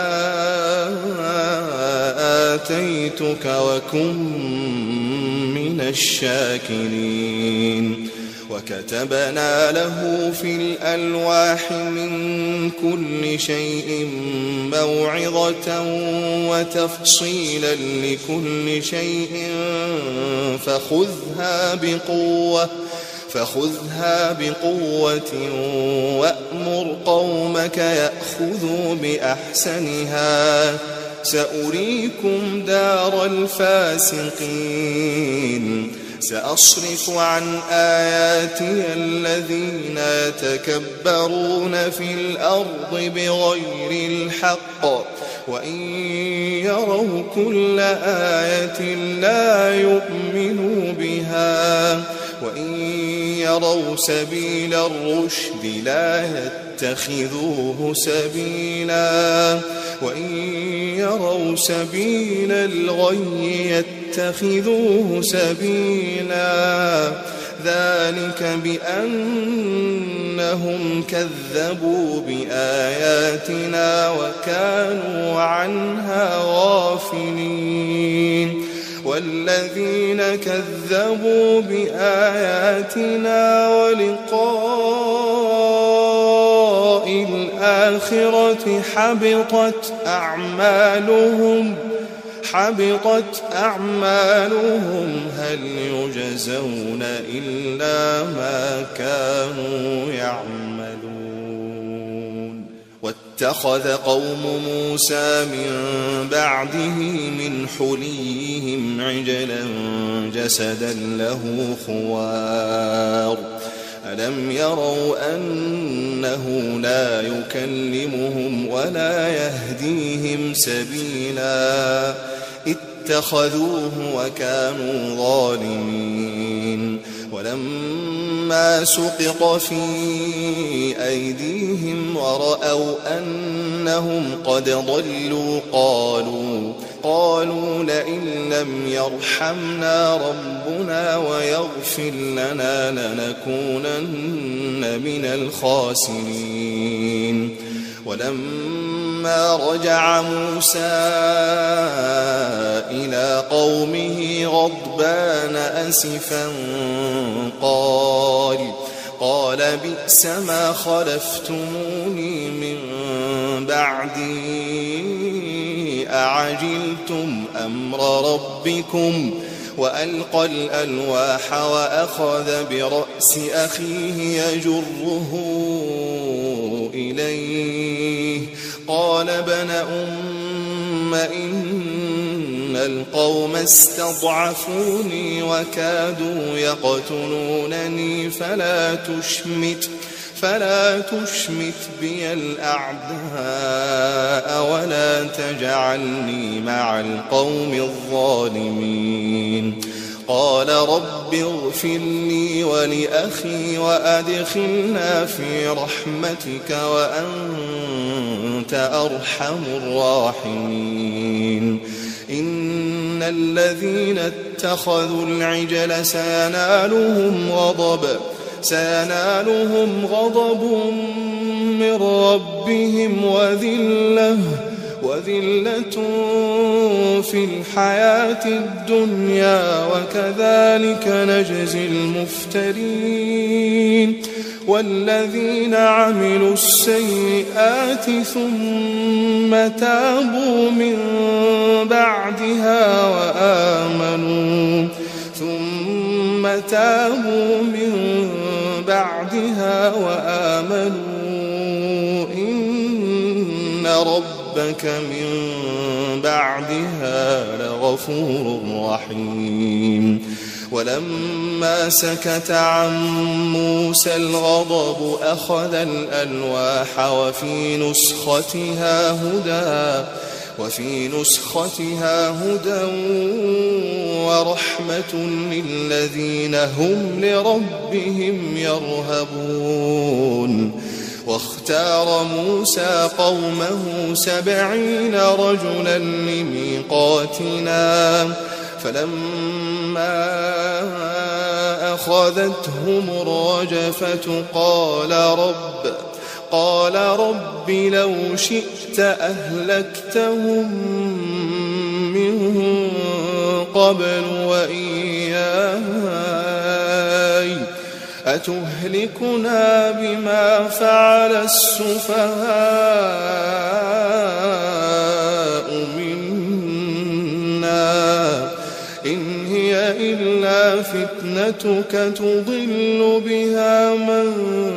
آتيتك وكن من الشاكرين وكتبنا له في الألواح من كل شيء موعظة وتفصيلا لكل شيء فخذها بقوة فخذها بقوة وأمر قومك يأخذوا بأحسنها سأريكم دار الفاسقين سأصرف عن آياتي الذين يتكبرون في الأرض بغير الحق وإن يروا كل آية لا يؤمنوا بها وإن يروا سبيل الرشد لا يتخذوه سبيلا وإن يروا سبيل الغي يتخذوه سبيلا ذلك بأنهم كذبوا بآياتنا وكانوا عنها غافلين والذين كذبوا بآياتنا ولقاء الآخرة حبطت أعمالهم حبطت أعمالهم هل يجزون إلا ما كانوا يعملون واتخذ قوم موسى من بعده من حليهم عجلا جسدا له خوار ألم يروا أنه لا يكلمهم ولا يهديهم سبيلا اتخذوه وكانوا ظالمين ولما سقط في أيديهم ورأوا أنهم قد ضلوا قالوا قالوا لئن لم يرحمنا ربنا ويغفر لنا لنكونن من الخاسرين ولما رجع موسى إلى قومه غضبان أسفا قال قال بئس ما خلفتموني من بعدي أعجلتم أمر ربكم وألقى الألواح وأخذ برأس أخيه يجره إليه قال ابن أم إن القوم استضعفوني وكادوا يقتلونني فلا تشمت فلا تشمت بي الأعداء ولا تجعلني مع القوم الظالمين قال رب اغفر لي ولأخي وأدخلنا في رحمتك وأنت أرحم الراحمين إن الذين اتخذوا العجل سينالهم غضب سينالهم غضب من ربهم وذلة وذلة في الحياة الدنيا وكذلك نجزي المفترين والذين عملوا السيئات ثم تابوا من بعدها وآمنوا ثم تابوا من بعدها وآمنوا إن ربك من بعدها لغفور رحيم ولما سكت عن موسى الغضب أخذ الألواح وفي نسختها هدى وفي نسختها هدى ورحمة للذين هم لربهم يرهبون واختار موسى قومه سبعين رجلا لميقاتنا فلما أخذتهم الرجفة قال رب قال رب لو شئت أهلكتهم من قبل وإياي أتهلكنا بما فعل السفهاء منا إن هي إلا فتنتك تضل بها من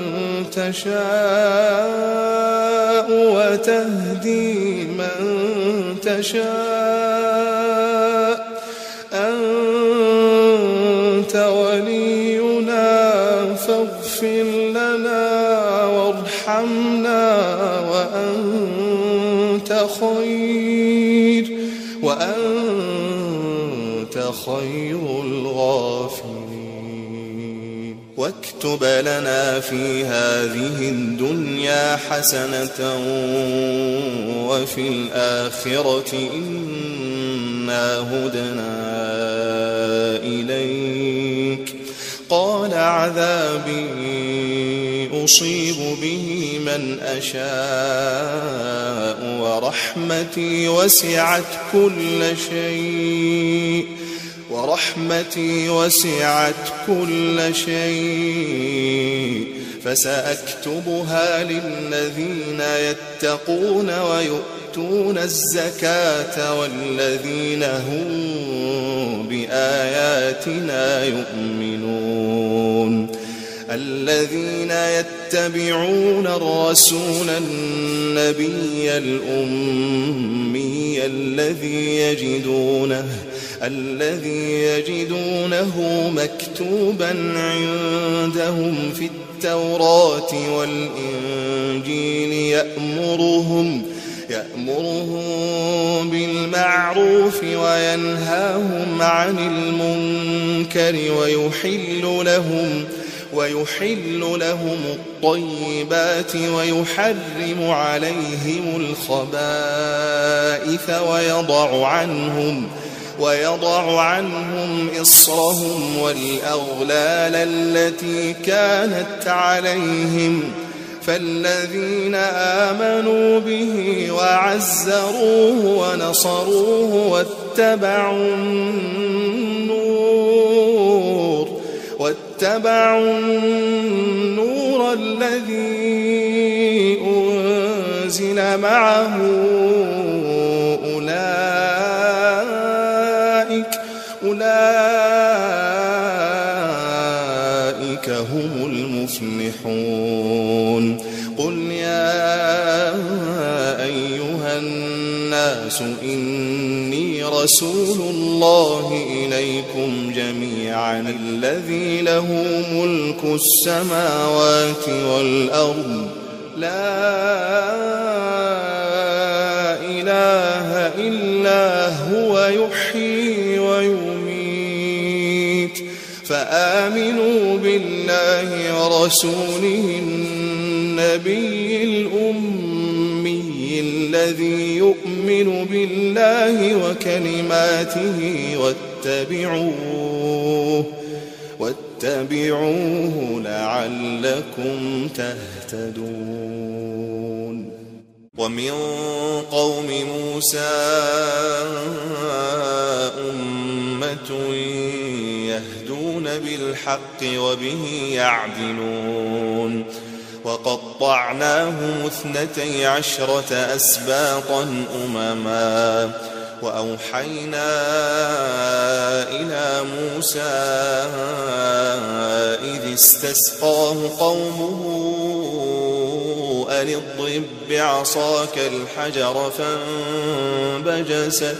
تشاء وتهدي من تشاء أنت ولينا فاغفر لنا وارحمنا وأنت خير وأنت خير الغافرين واكتب لنا في هذه الدنيا حسنة وفي الآخرة إنا هدنا إليك قال عذابي أصيب به من أشاء ورحمتي وسعت كل شيء ورحمتي وسعت كل شيء فسأكتبها للذين يتقون ويؤتون الزكاة والذين هم بآياتنا يؤمنون الذين يتبعون الرسول النبي الأمي الذي يجدونه الذي يجدونه مكتوبا عندهم في التوراة والإنجيل يأمرهم يأمرهم بالمعروف وينهاهم عن المنكر ويحل لهم ويحل لهم الطيبات ويحرم عليهم الخبائث ويضع عنهم ويضع عنهم إصرهم والأغلال التي كانت عليهم فالذين آمنوا به وعزروه ونصروه واتبعوا النور واتبعوا النور الذي أنزل معه أولئك أولئك هم المفلحون قل يا أيها الناس إني رسول الله إليكم جميعا الذي له ملك السماوات والأرض لا إله إلا هو يحيي ويميت فآمنوا بالله ورسوله النبي الأمي الذي يؤمن بالله وكلماته واتبعوه واتبعوه لعلكم تهتدون ومن قوم موسى أمة يهدون بالحق وبه يعدلون وقطعناهم اثنتي عشرة أسباطا أمما وأوحينا إلى موسى إذ استسقاه قومه أن اضرب بعصاك الحجر فانبجست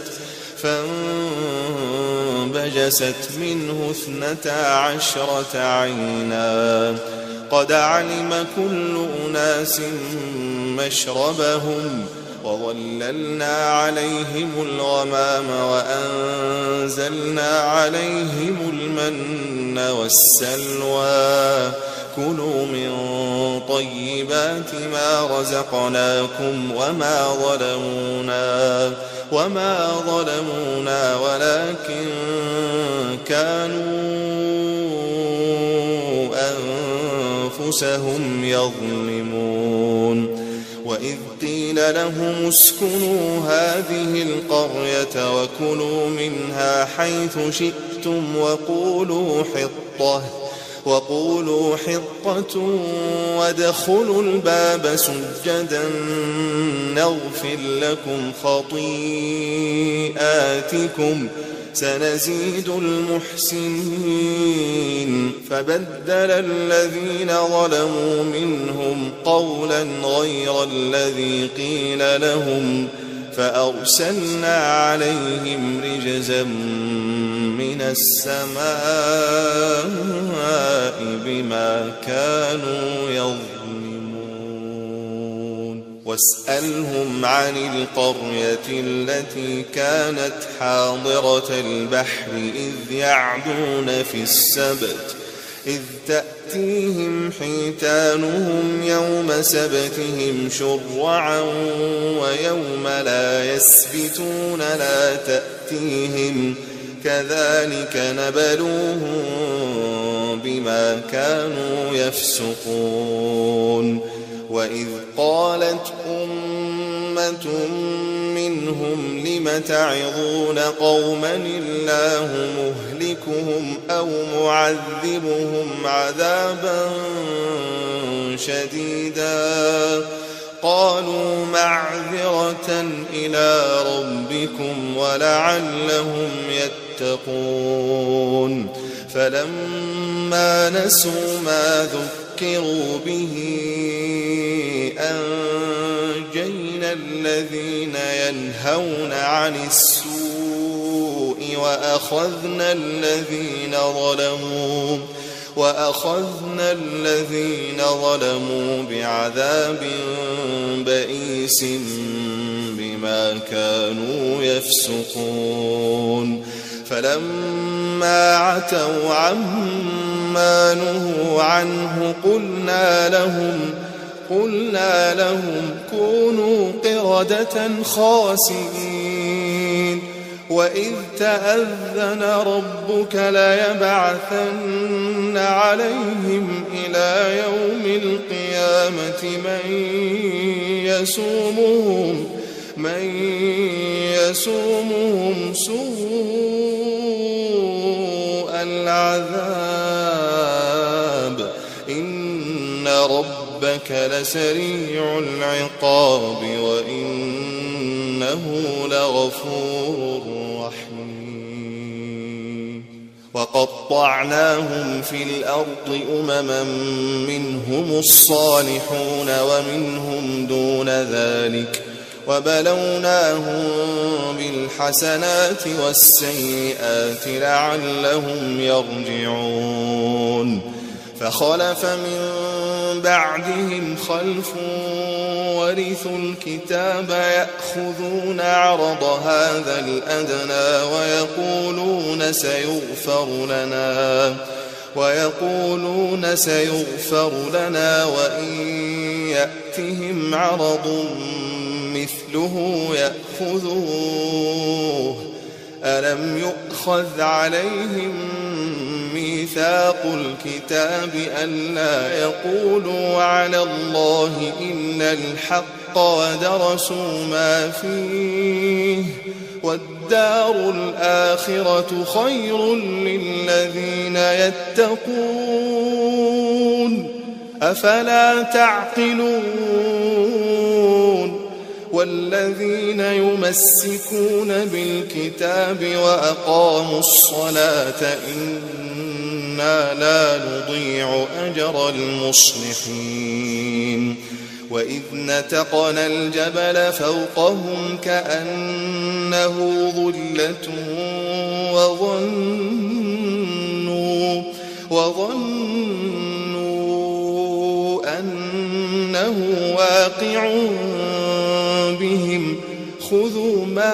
فانبجست منه اثنتا عشرة عينا قد علم كل أناس مشربهم وظللنا عليهم الغمام وأنزلنا عليهم المن والسلوى كلوا من طيبات ما رزقناكم وما ظلمونا وما ظلمونا ولكن كانوا أنفسهم يظلمون وإذ قيل لهم اسكنوا هذه القرية وكلوا منها حيث شئتم وقولوا حطة وقولوا حطة وادخلوا الباب سجدا نغفر لكم خطيئاتكم سنزيد المحسنين. فبدل الذين ظلموا منهم قولا غير الذي قيل لهم فأرسلنا عليهم رجزا من السماء بما كانوا يظلمون. واسألهم عن القرية التي كانت حاضرة البحر إذ يعدون في السبت إذ تأتيهم حيتانهم يوم سبتهم شرعا ويوم لا يسبتون لا تأتيهم كذلك نبلوهم بما كانوا يفسقون. وإذ قالت أمة منهم لم تعظون قوما الله مهلكهم أو معذبهم عذابا شديدا قالوا معذرة إلى ربكم ولعلهم يتقون. فلما نسوا ما ذكروا به أنجينا الذين ينهون عن السوء وأخذنا الذين ظلموا وأخذنا الذين ظلموا بعذاب بئيس بما كانوا يفسقون. فلما عتوا عما نهوا عنه قلنا لهم قلنا لهم كونوا قردة خاسئين. وإذ تأذن ربك ليبعثن عليهم إلى يوم القيامة من يسومهم من يسومهم سوء العذاب إن ربك لسريع العقاب وإنه لغفور رحيم. وقطعناهم في الأرض أمما منهم الصالحون ومنهم دون ذلك وبلوناهم بالحسنات والسيئات لعلهم يرجعون. فخلف من بعدهم خلف ورثوا الكتاب يأخذون عرض هذا الأدنى ويقولون سيغفر لنا ويقولون سيغفر لنا وإن يأتهم عرض مثله يأخذوه ألم يؤخذ عليهم ميثاق الكتاب ألا يقولوا على الله إلا الحق ودرسوا ما فيه والدار الآخرة خير للذين يتقون أفلا تعقلون. والذين يمسكون بالكتاب وأقاموا الصلاة إنا لا نضيع أجر المصلحين. وإذ نتقنا الجبل فوقهم كأنه ظلة وظنوا وظنوا أنه واقع بهم خذوا ما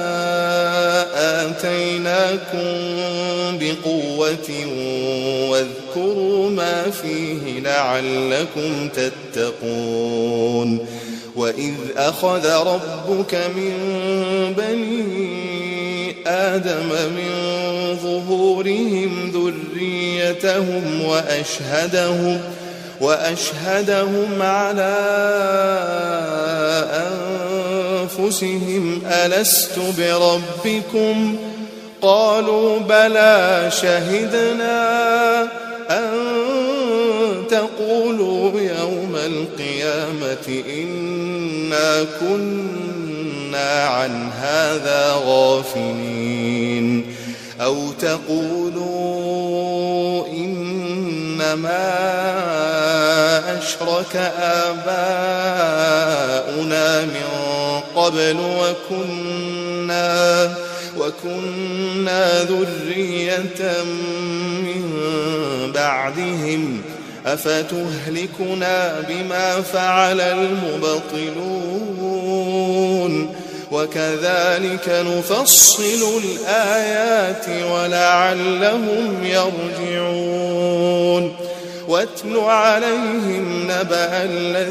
آتيناكم بقوة واذكروا ما فيه لعلكم تتقون. وإذ أخذ ربك من بني آدم من ظهورهم ذريتهم وأشهدهم وأشهدهم على أنفسهم ألست بربكم قالوا بلى شهدنا أن القيامة إنا كنا عن هذا غافلين أو تقولوا إنما أشرك آباؤنا من قبل وكنا وكنا ذرية من بعدهم أفتهلكنا بما فعل المبطلون وكذلك نفصل الآيات ولعلهم يرجعون واتل عليهم نبأ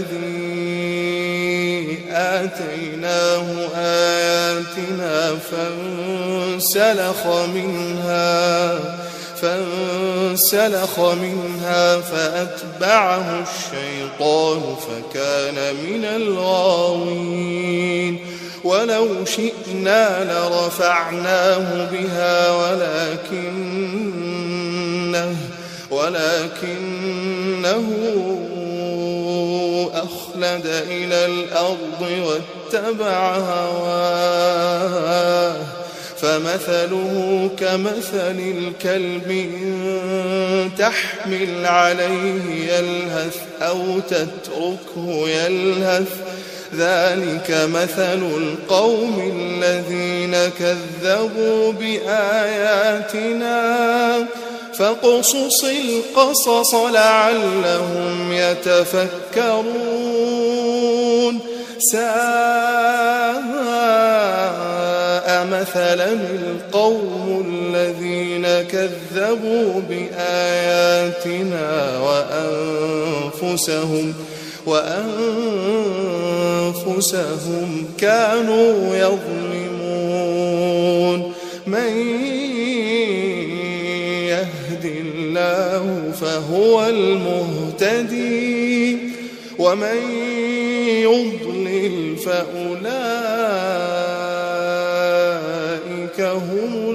الذي آتيناه آياتنا فانسلخ منها فانسلخ منها فأتبعه الشيطان فكان من الغاوين ولو شئنا لرفعناه بها ولكنه ولكنه أخلد إلى الأرض واتبع هواه فمثله كمثل الكلب إن تحمل عليه يلهث أو تتركه يلهث ذلك مثل القوم الذين كذبوا بآياتنا فاقصص القصص لعلهم يتفكرون ساء مثلا القوم الذين كذبوا بآياتنا وأنفسهم وأنفسهم كانوا يظلمون من يهد الله فهو المهتدي ومن يضلل فأولئك هم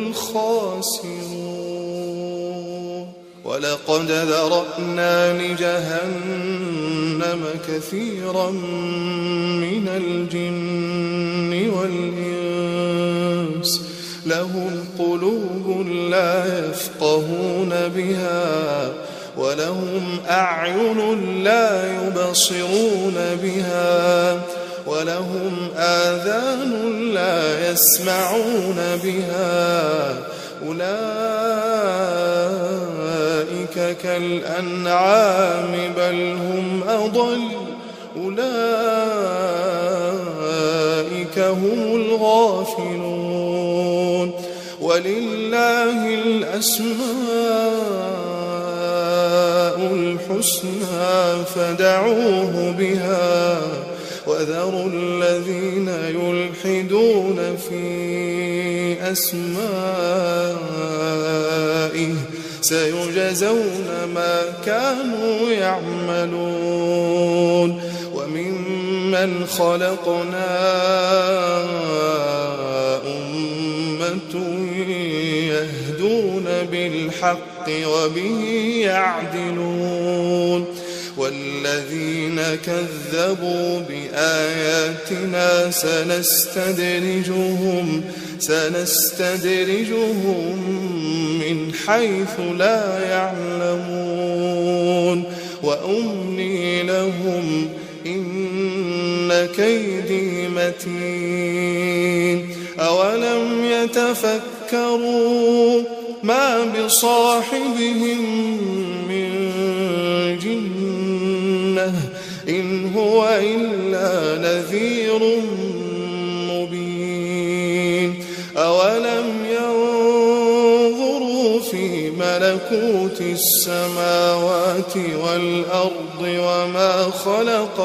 الخاسرون ولقد ذرأنا لجهنم كثيرا من الجن والإنس لهم قلوب لا يفقهون بها ولهم أعين لا يبصرون بها ولهم آذان لا يسمعون بها أولئك كالأنعام بل هم أضل أولئك هم الغافلون ولله الأسماء الحسنى فدعوه بها وذروا الذين يلحدون في أسمائه سيجزون ما كانوا يعملون وممن خلقنا أمة يهدون بالحق وبه يعدلون والذين كذبوا بآياتنا سنستدرجهم سنستدرجهم من حيث لا يعلمون وأملي لهم إن كيدي متين أولم يتفكروا ما بصاحبهم من جنة إن هو إلا نذير مبين أولم ينظروا في ملكوت السماوات والأرض وما خلق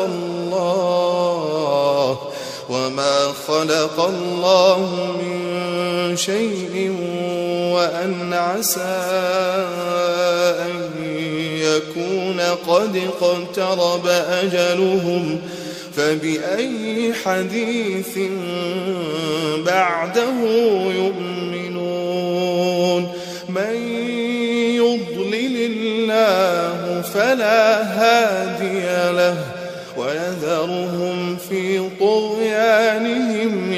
الله وما خلق الله من شيء وأن عسى أن يكون قد اقترب أجلهم فبأي حديث بعده يؤمنون من يضلل الله فلا هادي له فذرهم في طغيانهم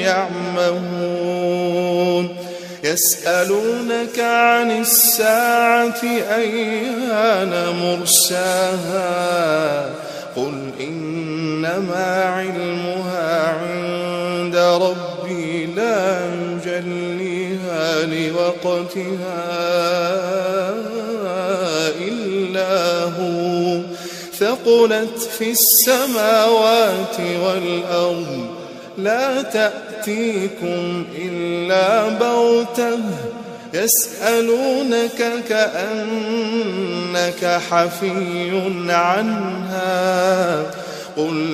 يعمهون يسألونك عن الساعة أيان مرساها قل إنما علمها عند ربي لا يجليها لوقتها إلا هو ثقلت في السماوات والأرض لا تأتيكم إلا بغتة يسألونك كأنك حفي عنها قل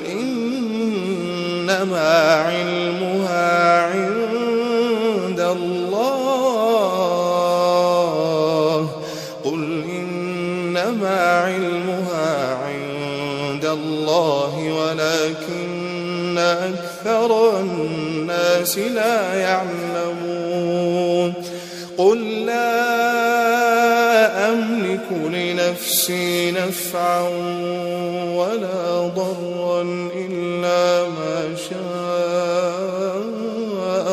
إنما علمها عند الله قل إنما علمها عند الله ولكن أكثر الناس لا يعلمون قل لا أملك لنفسي نفعا ولا ضرا إلا ما شاء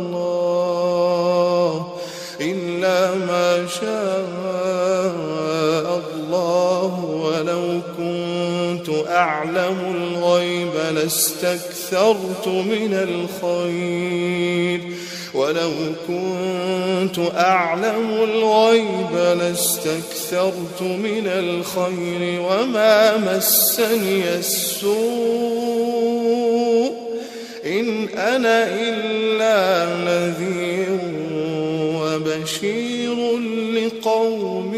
الله إلا ما شاء الله ولو كنت أعلم الغيب لاستكثرت من الخير ولو كنت أعلم الغيب لاستكثرت من الخير وما مسني السوء إن أنا إلا نذير وبشير لقوم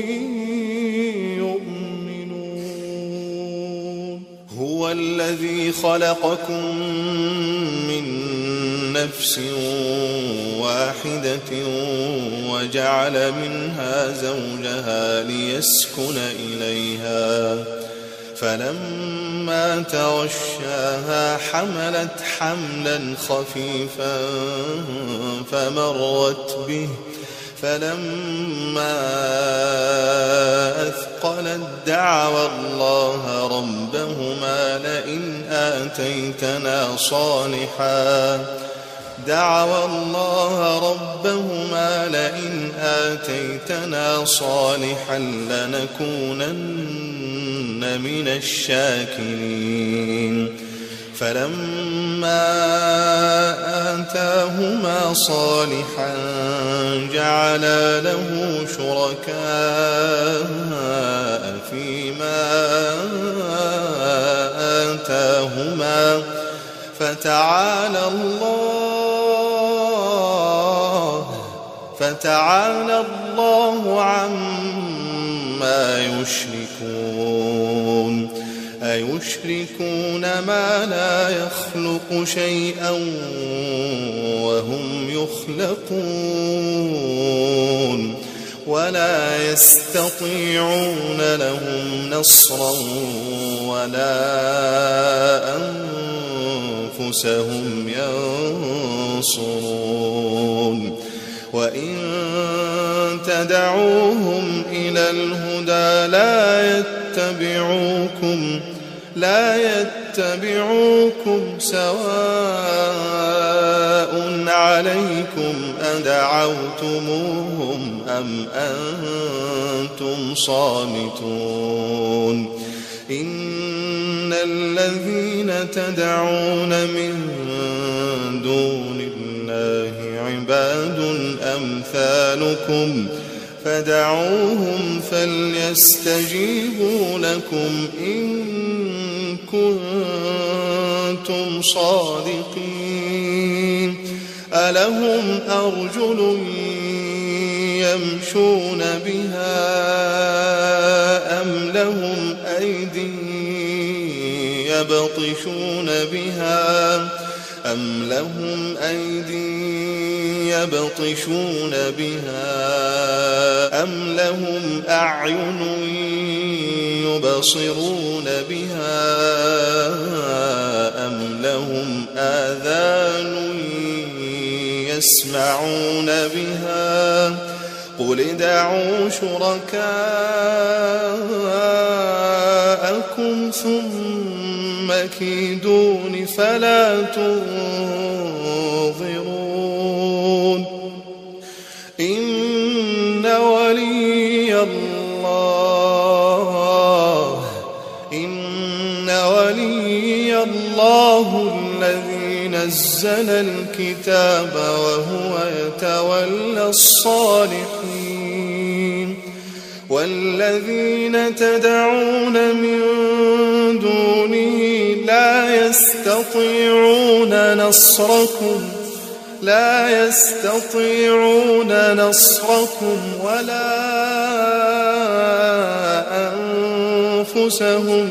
يؤمنون هو الذي خلقكم من نفس واحدة وجعل منها زوجها ليسكن إليها فلما تغشاها حملت حملا خفيفا فمرت به فلما أثقلت دعوا الله ربهما لئن آتيتنا صالحا دعوا الله ربهما لئن آتيتنا صالحا لنكونن من الشاكرين فلما آتاهما صالحا جعلا له شركاء فيما آتاهما فتعالى الله فتعالى الله عما يشركون أيشركون ما لا يخلق شيئا وهم يخلقون ولا يستطيعون لهم نصرا ولا أنفسهم ينصرون وإن تدعوهم إلى الهدى لا يتبعوكم لا يتبعوكم سواء عليكم أدعوتموهم أم أنتم صامتون إن الذين تدعون من دون الله عباد أمثالكم فدعوهم فليستجيبوا لكم إن كنتم صادقين ألهم أرجل يمشون بها أم لهم أيدي يبطشون بها أم لهم أيدي يبطشون بها أم لهم أعين يبصرون بها أم لهم آذان يسمعون بها قل ادعوا شركاءكم ثم مكيدون فلا تنظرون إن ولي الله إن ولي الله الذي نزل الكتاب وهو يتولى الصالحين والذين تدعون من دونه لا يستطيعون نصركم لا يستطيعون نصركم ولا أنفسهم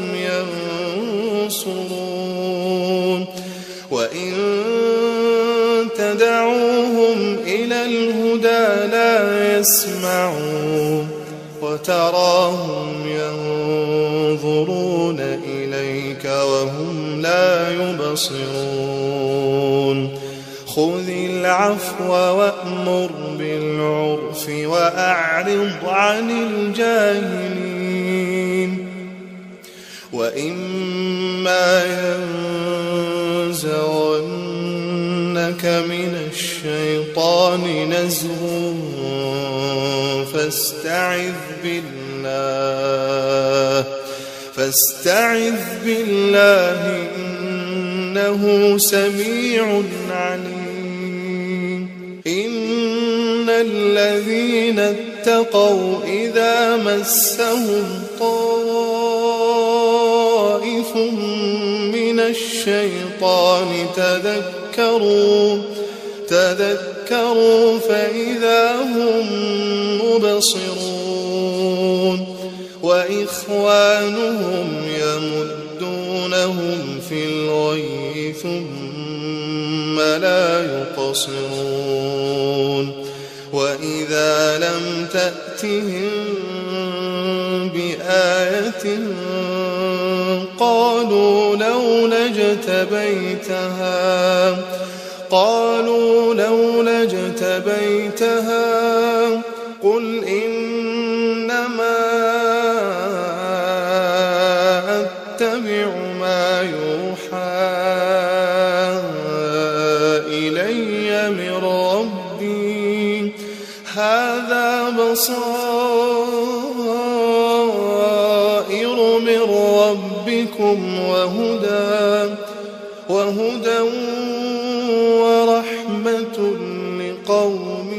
ينصرون وإن تدعوهم إلى الهدى لا يسمعون وتراهم ينظرون إليك وهم لا يبصرون خذ العفو وأمر بالعرف وأعرض عن الجاهلين وإما ينزغنك من الشيطان نزغ فاستعذ بالله فاستعذ بالله إنه سميع عليم إن الذين اتقوا إذا مسهم طائف من الشيطان تذكروا تذكروا فإذا هم مبصرون وإخوانهم يمدونهم في الغي ثم لا يقصرون وإذا لم تأتهم بآية قالوا لولا اجتبيتها قالوا لولا اجتبيتها قل إنما أتبع ما يوحى إلي من ربي هذا بصائر من ربكم وهدى وهدى ورحمة لقوم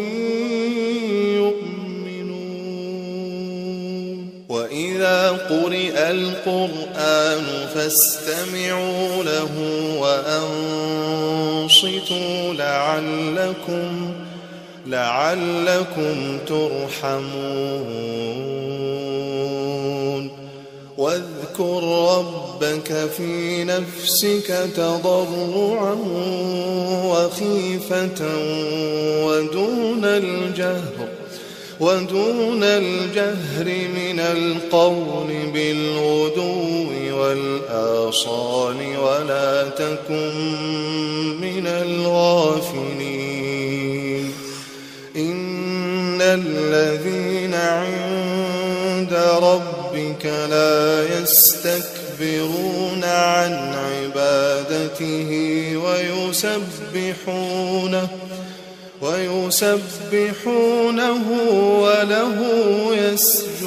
يؤمنون وإذا قرئ القرآن فاستمعوا له وأنصتوا لعلكم لعلكم ترحمون واذكر ربك في نفسك تضرعا وخيفة ودون الجهر ودون الجهر من القول بالغدو والآصال ولا تكن من الغافلين إن الذين عند ربك لا يستكبرون عن عبادته ويسبحونه ويسبحونه وله يسجدون